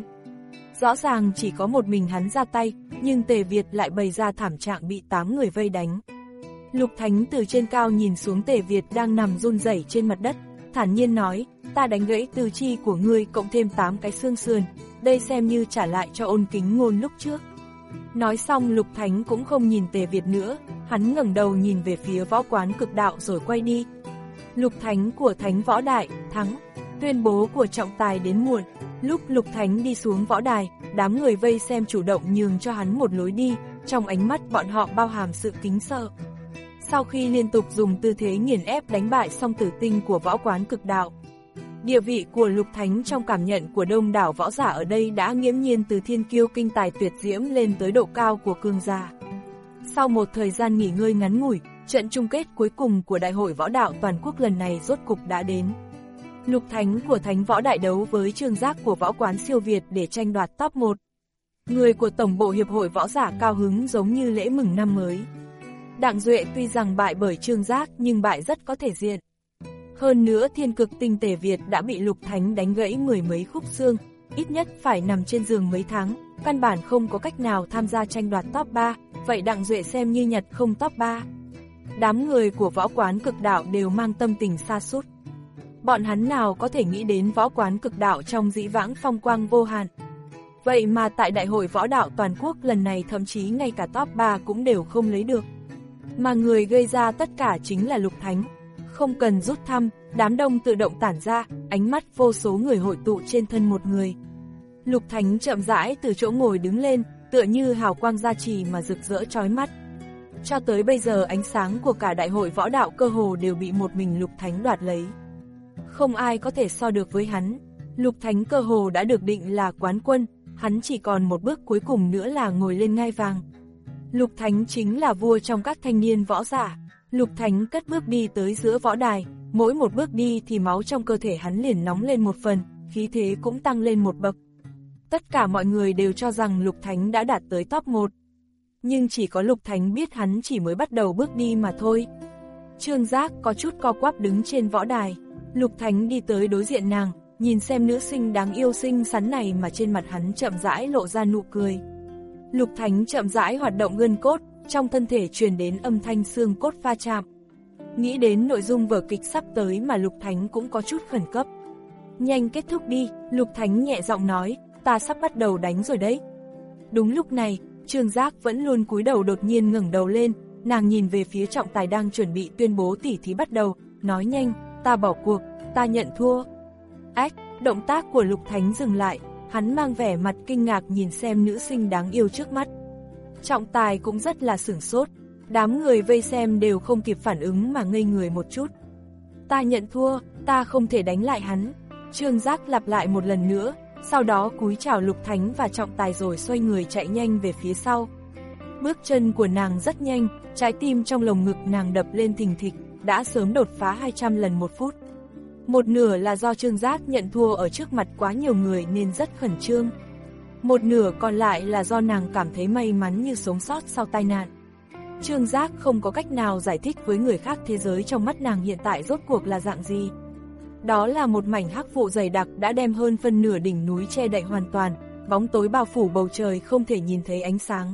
Rõ ràng chỉ có một mình hắn ra tay, nhưng Tề Việt lại bày ra thảm trạng bị tám người vây đánh. Lục Thánh từ trên cao nhìn xuống Tề Việt đang nằm run rẩy trên mặt đất, thản nhiên nói, ta đánh gãy tứ chi của ngươi cộng thêm tám cái xương sườn, đây xem như trả lại cho Ôn Kính Ngôn lúc trước. Nói xong Lục Thánh cũng không nhìn Tề Việt nữa, hắn ngẩng đầu nhìn về phía Võ Quán Cực Đạo rồi quay đi. Lục Thánh của Thánh Võ Đại, thắng, tuyên bố của trọng tài đến muộn. Lúc Lục Thánh đi xuống võ đài, đám người vây xem chủ động nhường cho hắn một lối đi, trong ánh mắt bọn họ bao hàm sự kính sợ. Sau khi liên tục dùng tư thế nghiền ép đánh bại Song Tử Tinh của Võ Quán Cực Đạo, địa vị của Lục Thánh trong cảm nhận của đông đảo võ giả ở đây đã nghiễm nhiên từ thiên kiêu kinh tài tuyệt diễm lên tới độ cao của cường giả. Sau một thời gian nghỉ ngơi ngắn ngủi, trận chung kết cuối cùng của Đại hội Võ Đạo Toàn quốc lần này rốt cục đã đến. Lục Thánh của Thánh Võ Đại đấu với Trương Giác của Võ Quán Siêu Việt để tranh đoạt top một. Người của Tổng bộ Hiệp hội Võ giả cao hứng giống như lễ mừng năm mới. Đặng Duệ tuy rằng bại bởi Trương Giác nhưng bại rất có thể diện. Hơn nữa Thiên Cực Tinh Tề Việt đã bị Lục Thánh đánh gãy mười mấy khúc xương, ít nhất phải nằm trên giường mấy tháng, căn bản không có cách nào tham gia tranh đoạt top ba, vậy Đặng Duệ xem như nhặt không top ba. Đám người của Võ Quán Cực Đạo đều mang tâm tình sa sút. Bọn hắn nào có thể nghĩ đến Võ Quán Cực Đạo trong dĩ vãng phong quang vô hạn. Vậy mà tại Đại hội Võ Đạo Toàn quốc lần này thậm chí ngay cả top ba cũng đều không lấy được. Mà người gây ra tất cả chính là Lục Thánh. Không cần rút thăm, đám đông tự động tản ra, ánh mắt vô số người hội tụ trên thân một người. Lục Thánh chậm rãi từ chỗ ngồi đứng lên, tựa như hào quang gia trì mà rực rỡ chói mắt. Cho tới bây giờ ánh sáng của cả Đại hội Võ Đạo cơ hồ đều bị một mình Lục Thánh đoạt lấy. Không ai có thể so được với hắn. Lục Thánh cơ hồ đã được định là quán quân, hắn chỉ còn một bước cuối cùng nữa là ngồi lên ngai vàng. Lục Thánh chính là vua trong các thanh niên võ giả. Lục Thánh cất bước đi tới giữa võ đài, mỗi một bước đi thì máu trong cơ thể hắn liền nóng lên một phần, khí thế cũng tăng lên một bậc. Tất cả mọi người đều cho rằng Lục Thánh đã đạt tới top một. Nhưng chỉ có Lục Thánh biết hắn chỉ mới bắt đầu bước đi mà thôi. Trương Giác có chút co quắp đứng trên võ đài. Lục Thánh đi tới đối diện nàng, nhìn xem nữ sinh đáng yêu xinh xắn này mà trên mặt hắn chậm rãi lộ ra nụ cười. Lục Thánh chậm rãi hoạt động gân cốt, trong thân thể truyền đến âm thanh xương cốt va chạm. Nghĩ đến nội dung vở kịch sắp tới mà Lục Thánh cũng có chút khẩn cấp. Nhanh kết thúc đi, Lục Thánh nhẹ giọng nói, ta sắp bắt đầu đánh rồi đấy. Đúng lúc này, Trương Giác vẫn luôn cúi đầu đột nhiên ngẩng đầu lên, nàng nhìn về phía trọng tài đang chuẩn bị tuyên bố tỉ thí bắt đầu, nói nhanh, ta bỏ cuộc, ta nhận thua. Ách, động tác của Lục Thánh dừng lại, hắn mang vẻ mặt kinh ngạc nhìn xem nữ sinh đáng yêu trước mắt. Trọng tài cũng rất là sửng sốt, đám người vây xem đều không kịp phản ứng mà ngây người một chút. Ta nhận thua, ta không thể đánh lại hắn. Trương Giác lặp lại một lần nữa, sau đó cúi chào Lục Thánh và trọng tài rồi xoay người chạy nhanh về phía sau. Bước chân của nàng rất nhanh, trái tim trong lồng ngực nàng đập lên thình thịch, đã sớm đột phá hai trăm lần một phút. Một nửa là do Trương Giác nhận thua ở trước mặt quá nhiều người nên rất khẩn trương. Một nửa còn lại là do nàng cảm thấy may mắn như sống sót sau tai nạn. Trương Giác không có cách nào giải thích với người khác thế giới trong mắt nàng hiện tại rốt cuộc là dạng gì. Đó là một mảnh hắc vụ dày đặc đã đem hơn phân nửa đỉnh núi che đậy hoàn toàn, bóng tối bao phủ bầu trời không thể nhìn thấy ánh sáng.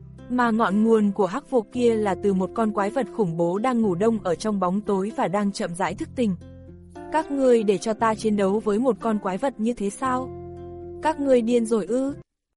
Mà ngọn nguồn của hắc vụ kia là từ một con quái vật khủng bố đang ngủ đông ở trong bóng tối và đang chậm rãi thức tỉnh. Các ngươi để cho ta chiến đấu với một con quái vật như thế sao? Các ngươi điên rồi ư?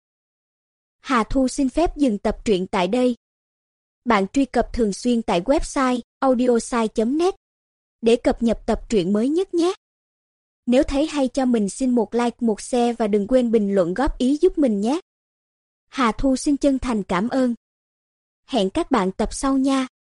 Hà Thu xin phép dừng tập truyện tại đây. Bạn truy cập thường xuyên tại website audiosai chấm net để cập nhật tập truyện mới nhất nhé. Nếu thấy hay cho mình xin một like, một share và đừng quên bình luận góp ý giúp mình nhé. Hà Thu xin chân thành cảm ơn. Hẹn các bạn tập sau nha.